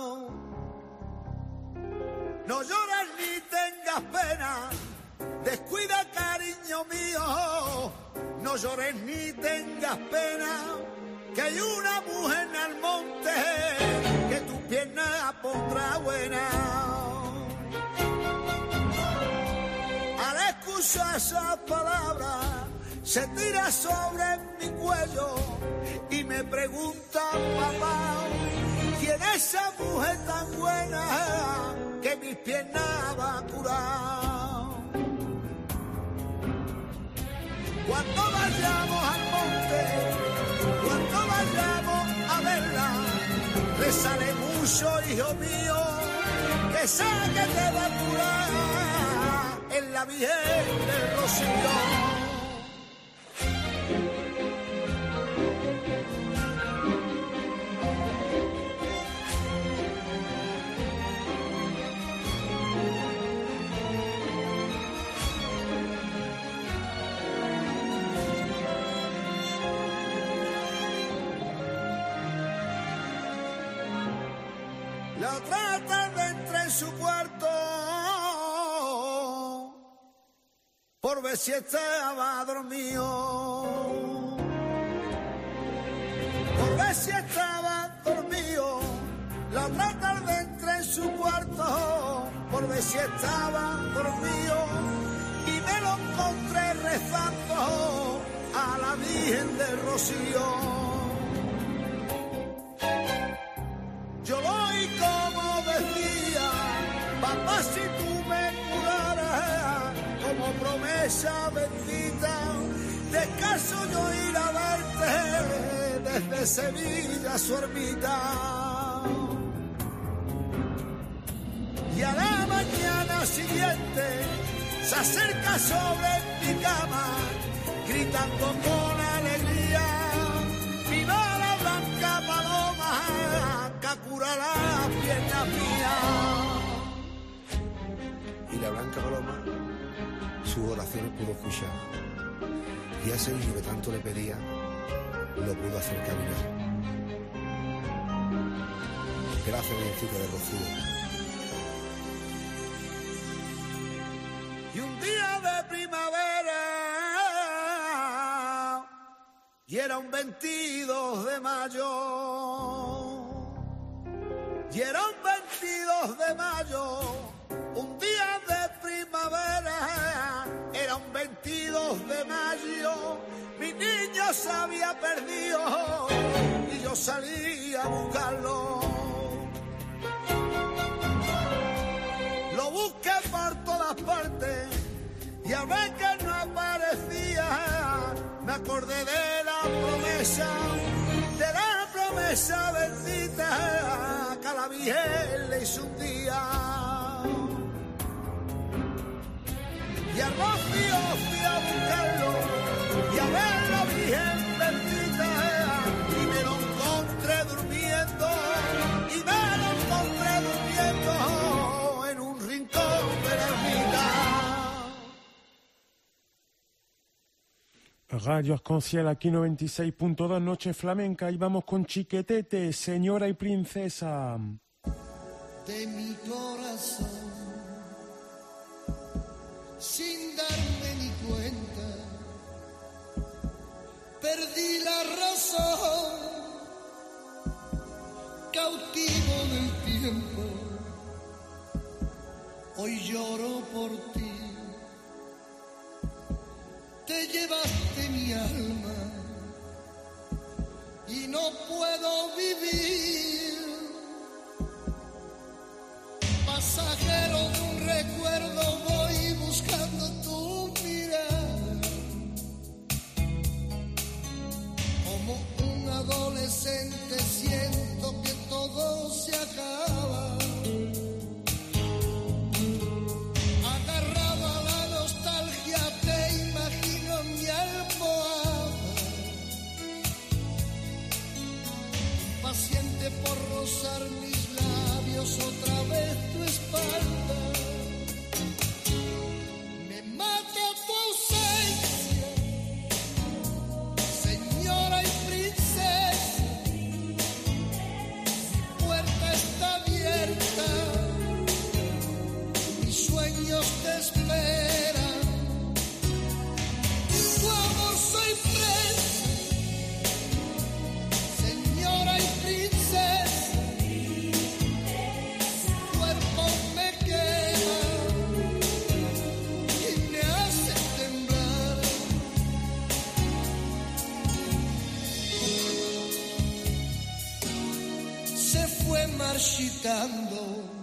No llores ni tengas pena. Descuida, cariño mío, no llores ni tengas pena. Que hay una mujer en el monte que tu pierna pondrá buena. Al escuchar esas palabras, se tira sobre mi cuello y me pregunta, papá, ¿quién en esa mujer tan buena que mis piernas va a curar. Cuando vayamos al monte, cuando vayamos a verla, rezaré mucho, hijo mío, que sabe que te va a curar en la Virgen del Rocío. La otra tarde entré en su cuarto por ver si estaba dormido. Por ver si estaba dormido. La otra tarde entré en su cuarto por ver si estaba dormido. Y me lo encontré rezando a la Virgen del Rocío. Yo lo oí como decía, papá, si tú me curaras, como promesa bendita, descanso yo ir a verte desde Sevilla a su ermita. Y a la mañana siguiente se acerca sobre mi cama, gritando con alegría, viva la blanca paloma, que cura las piernas mías. Y la blanca paloma sus oraciones pudo escuchar, y a ese niño que tanto le pedía lo pudo hacer caminar. Gracias, Virgencita de Rocío. Y un día de primavera, y era un 22 de mayo, y era un 22 de mayo, un día de primavera, era un 22 de mayo, mi niño se había perdido y yo salí a buscarlo. Lo busqué por todas partes y a ver que no aparecía, me acordé de la promesa bendita que a la Virgen le hizo un día. Y al Rocío fui a buscarlo y a ver la Virgen bendita, y me lo encontré durmiendo, y me lo encontré durmiendo en un rincón de la ermita. Radio Arc-en-Ciel, aquí 96.2, Noche Flamenca, y vamos con Chiquetete, Señora y Princesa. De mi corazón, sin darme ni cuenta, perdí la razón, cautivo del tiempo, hoy lloro por ti. Te llevaste mi alma y no puedo vivir, pasajero de un recuerdo, voy buscando tu mirada, como un adolescente siento que todo se acaba. Paciente por rozar mis labios, otra vez tu espalda. Me mata tu ausencia, señora y princesa. marchitando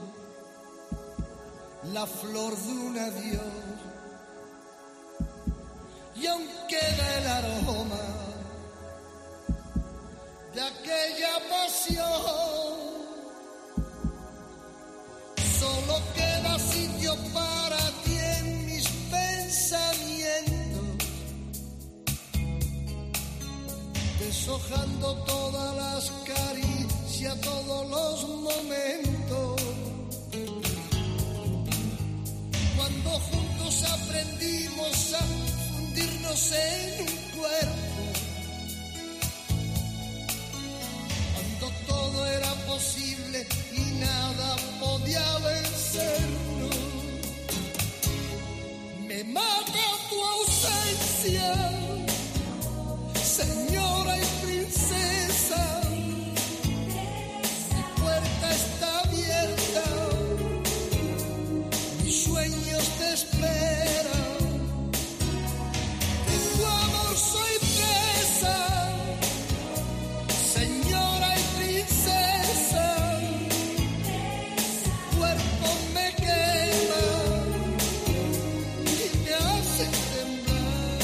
la flor de un adiós, y aún queda el aroma de aquella pasión, solo queda sitio para ti en mis pensamientos, deshojando todas las caricias, todos los momentos. Cuando juntos aprendimos a fundirnos en un cuerpo, cuando todo era posible y nada podía vencernos. Me mata tu ausencia, señora y princesa. Mi puerta está abierta, mis sueños te esperan. De tu amor soy presa, señora y princesa. Tu cuerpo me quema y me hace temblar.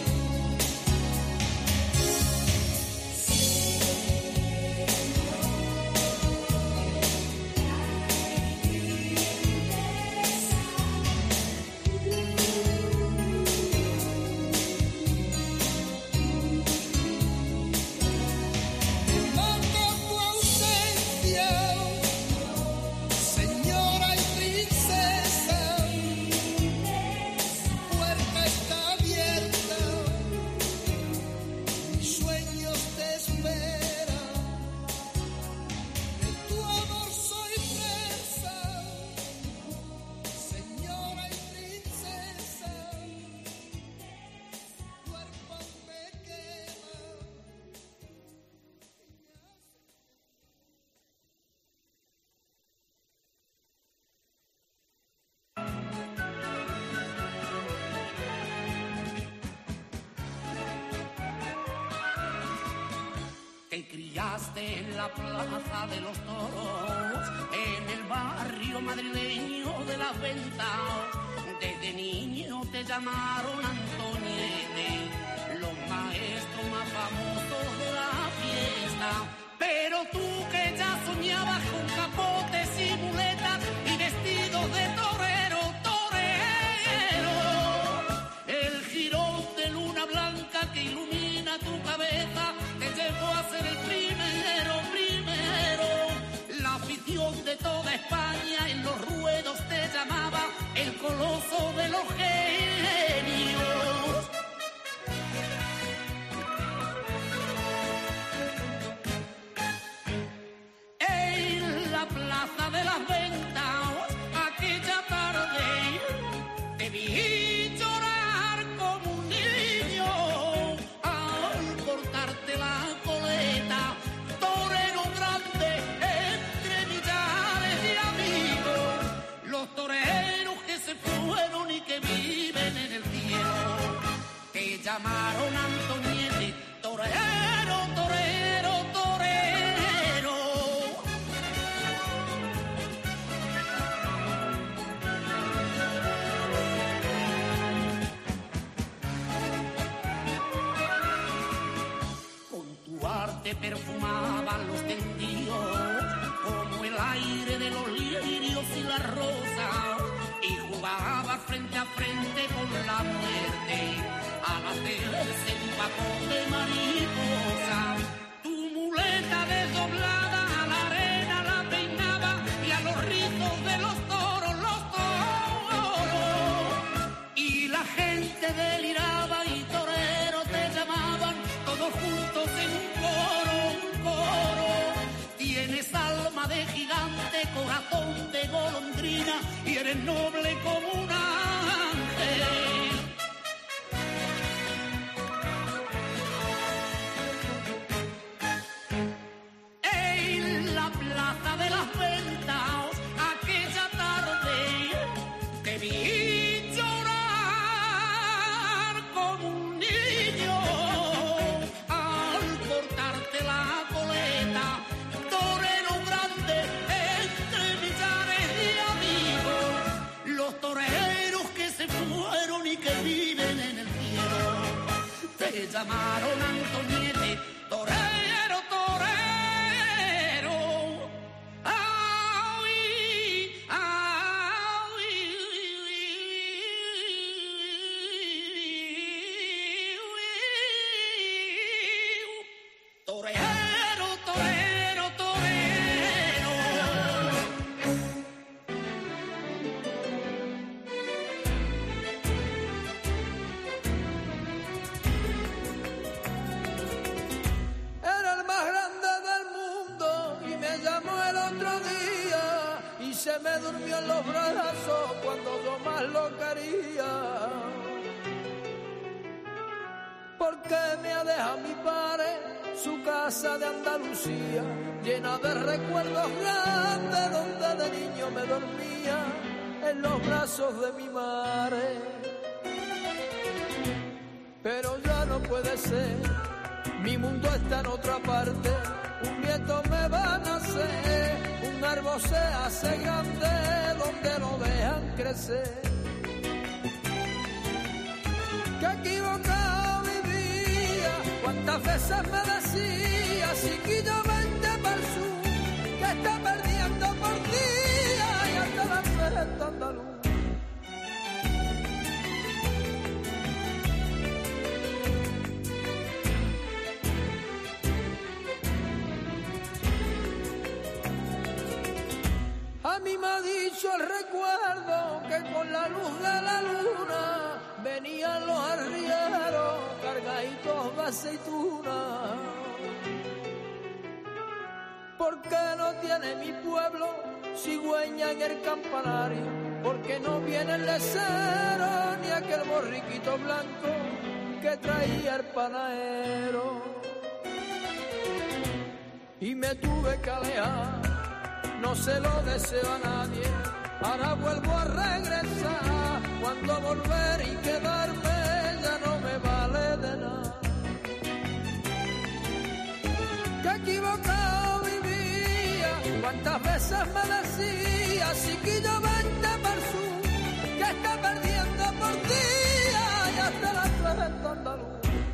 Mata tu ausencia, señora y princesa. Tu puerta está abierta, mis sueños te esperan. De tu amor soy presa, señora y princesa. Tu cuerpo me quema. Te criaste en la plaza de los toros, en el barrio madrileño de la Venta. Desde niño te llamaron Antoniete, los maestros más famosos de la fiesta. Pero tú que ya soñabas con capotes y muletas y vestidos de torero, torero, el jirón de luna blanca que ilumina tu cabeza te llevó a ser el primero, primero. La afición de toda España en los ruedos te llamaba el coloso de los genios. En la plaza de las Ventas, aquella tarde, te vi llorar como un niño al cortarte la coleta. Torero grande entre millares de amigos, los toreros que se fueron y que viven en el cielo. Te llamaron Antoniete, torero, torero, torero. Con tu arte perfumaban los tendidos como el aire de los lirios y la rosa, y jugabas frente a frente con la muerte al hacerse un vapor de mariposa. Tu muleta desdoblada a la arena la peinaba y a los rizos de los toros, y la gente deliraba y toreros te llamaban todos juntos en un coro, un coro. Tienes alma de gigante, corazón de golondrina y eres noble como un ángel. En la plaza de las Ventas, aquella tarde, te vi llorar como un niño al cortarte la coleta. Torero grande llamaron Antoñete, torero, torero. Ay, ay, torero, torero, torero. Era el más grande del mundo y me llamó el otro día y se me durmió en los brazos cuando yo más lo quería. Porque me ha dejado mi padre su casa de Andalucía, llena de recuerdos grandes donde de niño me dormía en los brazos de mi madre. Pero ya no puede ser, mi mundo está en otra parte, un nieto me va a nacer, un árbol se hace grande donde lo dejan crecer. Que equivocado vivía, cuántas veces me decía, chiquillo vente para el sur, que está perdiendo por día y hasta la fiesta andaluz. A mí me ha dicho el recuerdo que con la luz de la luna venían los arrieros cargaditos de aceituna. ¿Por qué no tiene mi pueblo cigüeña en el campanario? ¿Por qué no viene el lecero ni aquel borriquito blanco que traía el panadero? Y me tuve que alejar, no se lo deseo a nadie, ahora vuelvo a regresar, cuando volver y quedarme ya no me vale de nada. Que equivocado vivía, cuántas veces me decía, chiquillo vente para el sur, que está perdiendo por día y hasta la fiesta andaluz.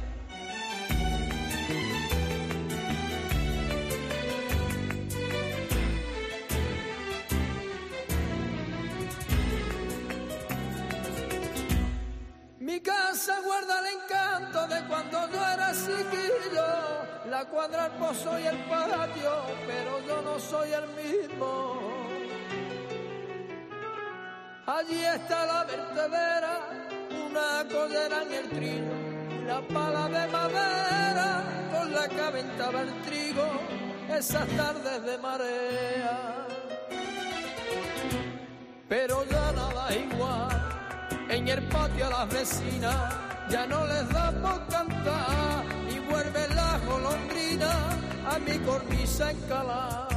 Mi casa guarda el encanto de cuando yo era chiquillo, la cuadra, el pozo y el patio, pero yo no soy el mismo. Allí está la vertedera, una collera en el trino, y la pala de madera con la que aventaba el trigo, esas tardes de marea. Pero ya nada igual. En el patio a las vecinas ya no les da por cantar y vuelve la golondrina a mi cornisa encalada.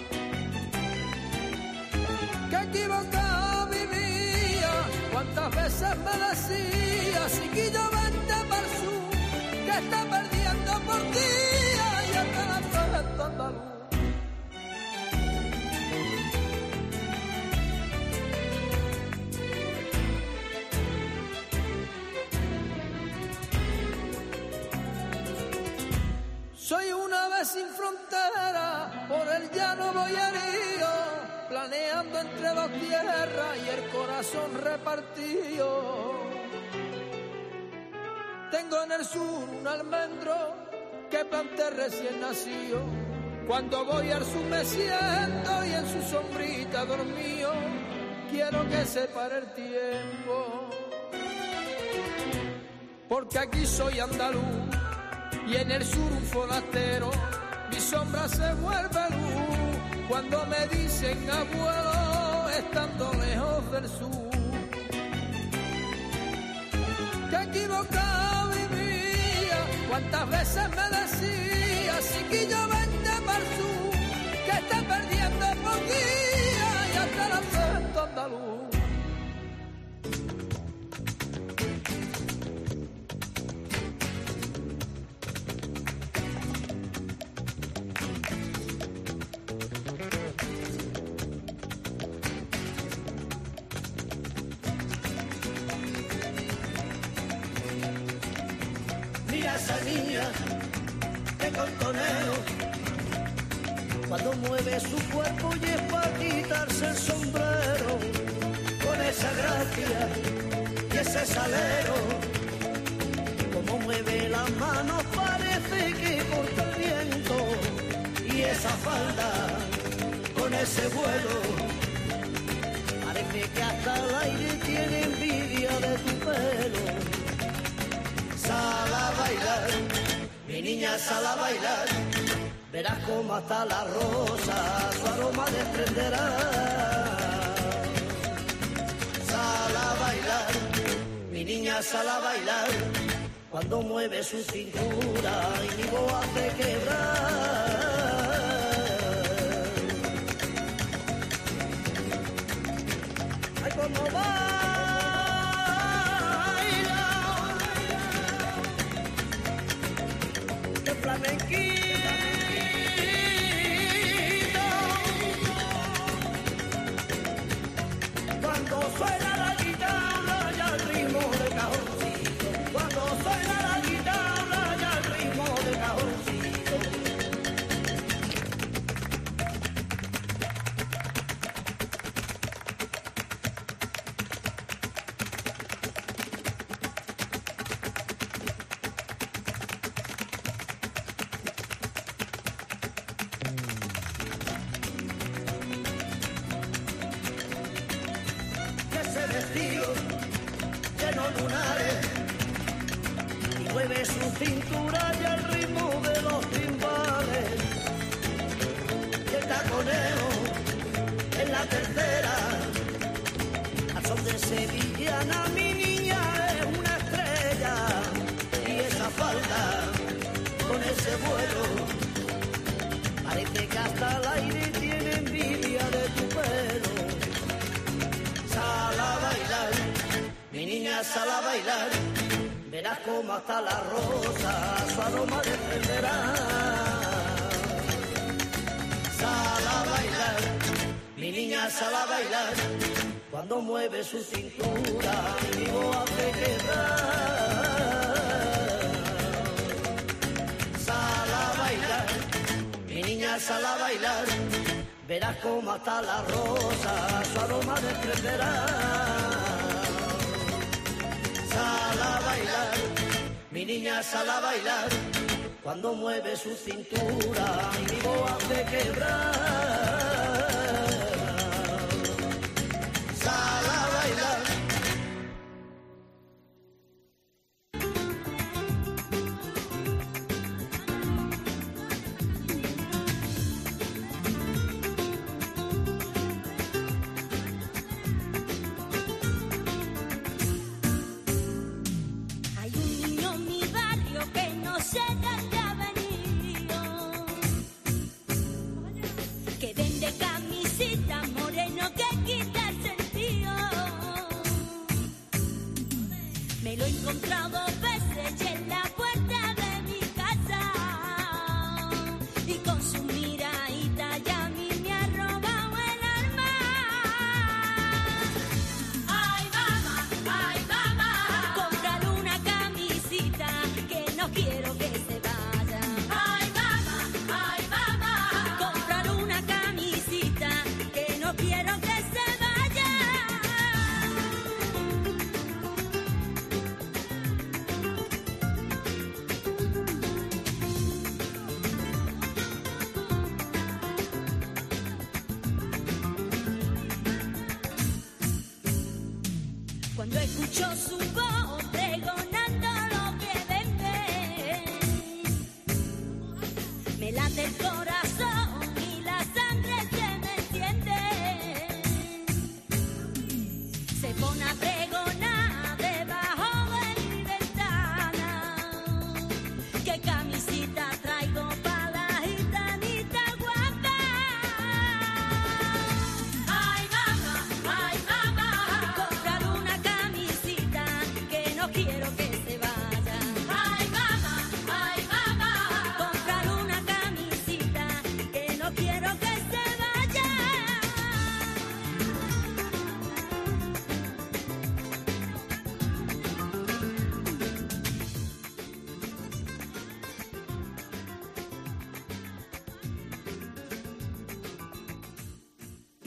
Que equivocado vivía, cuántas veces me decía, chiquillo vente para el sur, que está perdiendo por día y hasta la fiesta andaluz. Soy una vez sin frontera, por el llano voy herido, planeando entre dos tierras y el corazón repartido. Tengo en el sur un almendro que planté recién nacido. Cuando voy al sur me siento y en su sombrita dormido, quiero que se pare el tiempo. Porque aquí soy andaluz y en el sur un forastero, mi sombra se vuelve luz cuando me dicen abuelo, estando lejos del sur. Que equivocado vivía, cuántas veces me decía, chiquillo vente para el sur, que está perdiendo por día y hasta la fiesta andaluz. esa niña de contoneo, cuando mueve su cuerpo y es para quitarse el sombrero, con esa gracia y ese salero, como mueve las manos parece que corta el viento, y esa falda con ese vuelo, parece que hasta el aire tiene envidia de tu pelo. Sal a bailar, mi niña, sal a bailar, verás cómo hasta la rosa su aroma desprenderá. Sal a bailar, mi niña, sal a bailar, cuando mueve su cintura y mi voz hace quebrar. Ay, cómo baila, de flamenquito. Cuando suena la guitarra y al ritmo de cajoncito, cuando suena la guitarra y al ritmo de cajoncito. Ese vestido lleno de lunares y mueve su cintura y al ritmo de los timbales, y el taconeo en la tercera, al son de sevillana mi niña es una estrella, y esa falda con ese vuelo, parece que hasta el aire tiene envidia de tu pelo. Sal a bailar, mi niña, sal a bailar, verás cómo hasta la rosa su aroma desprenderá. Sal a bailar, mi niña, sal a bailar, cuando mueve su cintura y mi voz hace quebrar. Sal a bailar, mi niña, sal a bailar, verás cómo hasta la rosa su aroma desprenderá. Sal a bailar, mi niña, sal a bailar, cuando mueve su cintura y mi voz hace quebrar. Sal a bailar. Hay un niño en mi barrio que no sé dónde ha venido, que vende camisita moreno que quita el sentido. Me lo he encontrado dos veces y en la puerta de mi casa, y con su miradita ya a mí me ha robado el alma. Ay mamá, cómprale una camisita que no quiero que se vaya. Ay mamá, cómprale una camisita que no quiero que se vaya. Cuando escucho su voz pregonando lo que vende, me late el corazón y la sangre se me enciende. Se pone a pregonar debajo de mi ventana, qué camisita traigo para la gitanita guapa. Ay mamá, comprar una camisita que no quiero que se vaya. Ay mamá, comprar una camisita que no quiero que se vaya.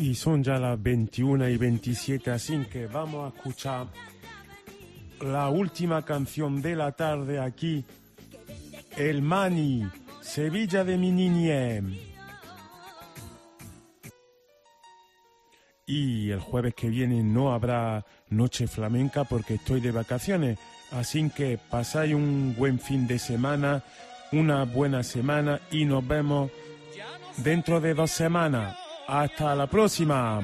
Y son ya las 21:27, así que vamos a escuchar la última canción de la tarde aquí, El Mani, Sevilla de mi niñez. Y el jueves que viene no habrá noche flamenca porque estoy de vacaciones, así que pasáis un buen fin de semana, una buena semana y nos vemos dentro de 2 semanas. Hasta la próxima.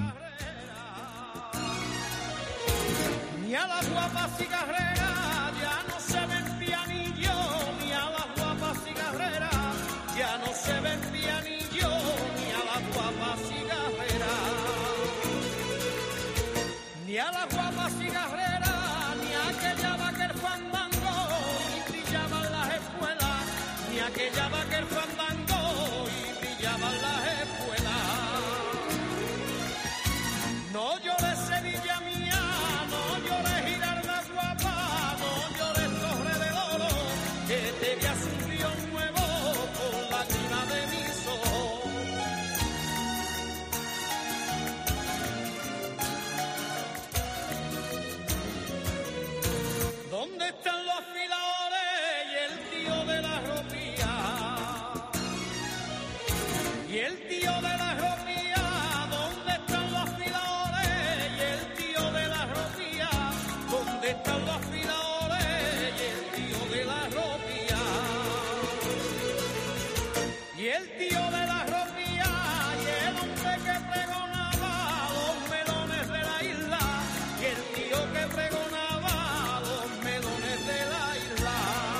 Ni a las guapas cigarreras ya no se ven pianillo, ni a las guapas cigarreras ya no se ven pianillo, ni a las guapas cigarreras, ni a las guapas cigarreras, ni a aquella va que el fandango y brillaban las espuelas, ni a aquella va que el fandango y brillaban las espuelas. No llores Sevilla mía, no llores Giralda guapa, no llores Torre del Oro, que te veas un río nuevo con la crina de mis ojos. ¿Dónde están los afiladores y el tío de la ropía? Y el tío de la ropía, ¿dónde están los afiladores y el tío de la ropía? ¿Dónde están los afiladores y el tío de la ropía? Y el tío de la ropía y el hombre que pregonaba los melones de la isla, y el tío que pregonaba los melones de la isla.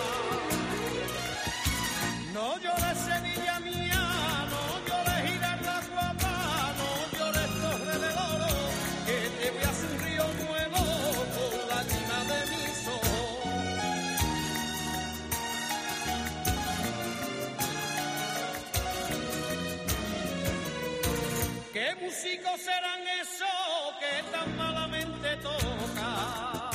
No llores Sevilla mía, no llores Giralda guapa, no llores Torre del Oro, que te voy a hacer un río nuevo con la crina de mis ojos. ¿Qué músicos serán esos que tan malamente tocan?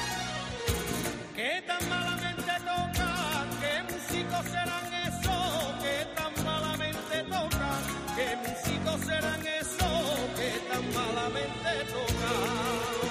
¿Qué tan malamente tocan? ¿Qué músicos serán esos que tan malamente tocan? ¿Qué músicos serán esos que tan malamente tocan?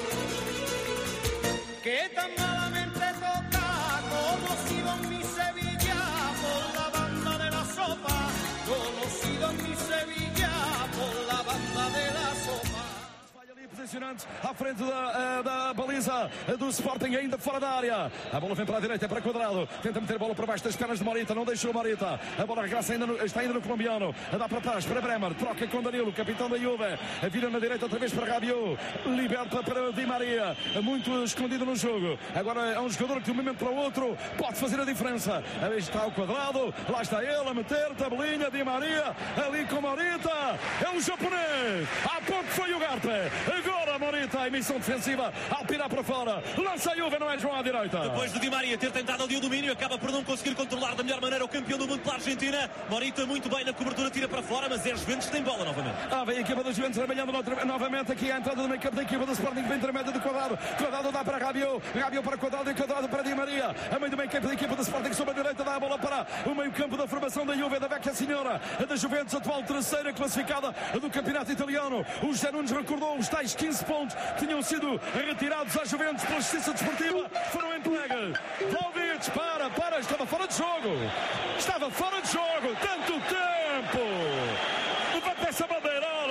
¿Qué tan malamente toca? Conocido en mi Sevilla por la banda de la sopa, conocido en mi Sevilla por la banda de la sopa. Posicionante à frente da baliza do Sporting, ainda fora da área. A bola vem para a direita, para Quadrado. Tenta meter a bola para baixo das pernas de Morita, não deixou Morita. A bola regressa está ainda no colombiano. Dá para trás para Bremer, troca com Danilo, capitão da Juve. Vira na direita outra vez para Rabiot. Liberta para Di Maria, muito escondido no jogo. Agora é um jogador que de um momento para o outro pode fazer a diferença. Ali está o Quadrado, lá está ele a meter tabelinha. Di Maria ali com Morita. É um japonês. Há pouco foi o Garpe. Agora Morita, a emissão defensiva ao pirar para fora. Lança a Juve, não é João à direita. Depois de Di Maria ter tentado ali o domínio, acaba por não conseguir controlar da melhor maneira o campeão do mundo pela Argentina. Morita muito bem na cobertura, tira para fora, mas é Juventus que tem bola novamente. Vem a equipa da Juventus trabalhando novamente aqui à entrada do meio campo da equipa do Sporting, vem intermédio do Quadrado. Quadrado dá para Rabiot, Rabiot para Quadrado e Quadrado para Di Maria. A meio do meio campo da equipa do Sporting, sobre a direita dá a bola para o meio campo da formação da Juve, da Vecchia Signora, da Juventus, atual terceira classificada do campeonato italiano. O José Nunes recordou os tais 15 pontos que tinham sido retirados à Juventus pela Justiça Desportiva, foram entregues. Vlahovic para, estava fora de jogo. Estava fora de jogo, tanto tempo. Levanta essa bandeirola,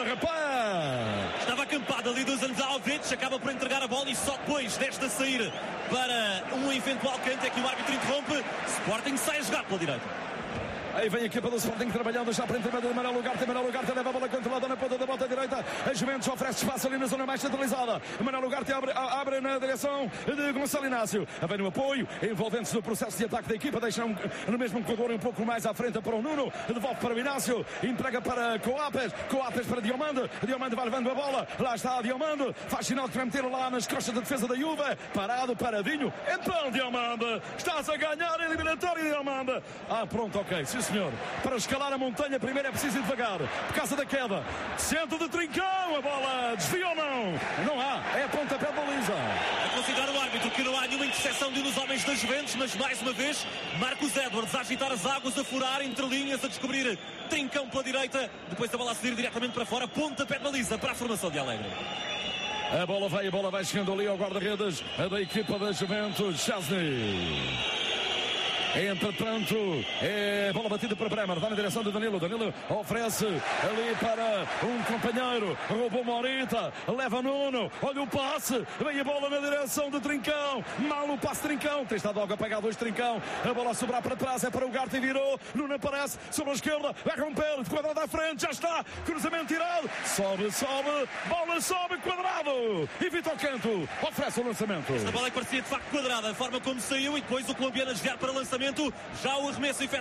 rapaz. Estava acampado ali 2 anos Vlahovic, acaba por entregar a bola e só depois desta sair para um eventual canto é que o árbitro interrompe. Sporting sai a jogar pela direita. Aí vem a equipa do Sporting trabalhando já para intermédio de Manuel Ugarte. Manuel Ugarte leva a bola controlada na ponta da bota direita. A Juventus oferece espaço ali na zona mais centralizada. Manuel Ugarte abre na direção de Gonçalo Inácio. Vem no apoio, envolvendo-se no processo de ataque da equipa. Deixa no mesmo corredor um pouco mais à frente para o Nuno. Devolve para o Inácio. Entrega para Coapes. Coapes para Diomande. Diomande vai levando a bola. Lá está a Diomande. Faz sinal que vai meter lá nas costas da defesa da Juve. Parado, paradinho. Então, Diomande, estás a ganhar a eliminatória, Diomande. Pronto, ok. Sim, senhor. Para escalar a montanha, primeiro é preciso ir devagar. Por causa da queda. Centro de Trincão. A bola desviou ou não? Não há. É a pontapé de baliza. A considerar o árbitro que não há nenhuma interseção domínio dos homens da Juventus, mas mais uma vez Marcos Edwards a agitar as águas, a furar entre linhas, a descobrir Trincão pela direita, depois a bola a sair diretamente para fora, pontapé de baliza para a formação de Alegre. A bola vai chegando ali ao guarda-redes da equipa da Juventus, Chesney. Entretanto, é bola batida para Bremer, dá na direção de Danilo. Danilo oferece ali para um companheiro, roubou Morita, leva Nuno, olha o passe, vem a bola na direção de Trincão, mal o passe Trincão, tem estado logo a pegar dois Trincão, a bola a sobrar para trás, é para o Ugarte e virou, Nuno aparece sobre a esquerda, vai romper, de quadrado à frente, já está, cruzamento tirado, sobe, bola sobe, quadrado, e Vitor Canto oferece o lançamento. Esta bola parecia de facto quadrada, a forma como saiu e depois o colombiano a desviar para lançamento. Já o arremesso efetivo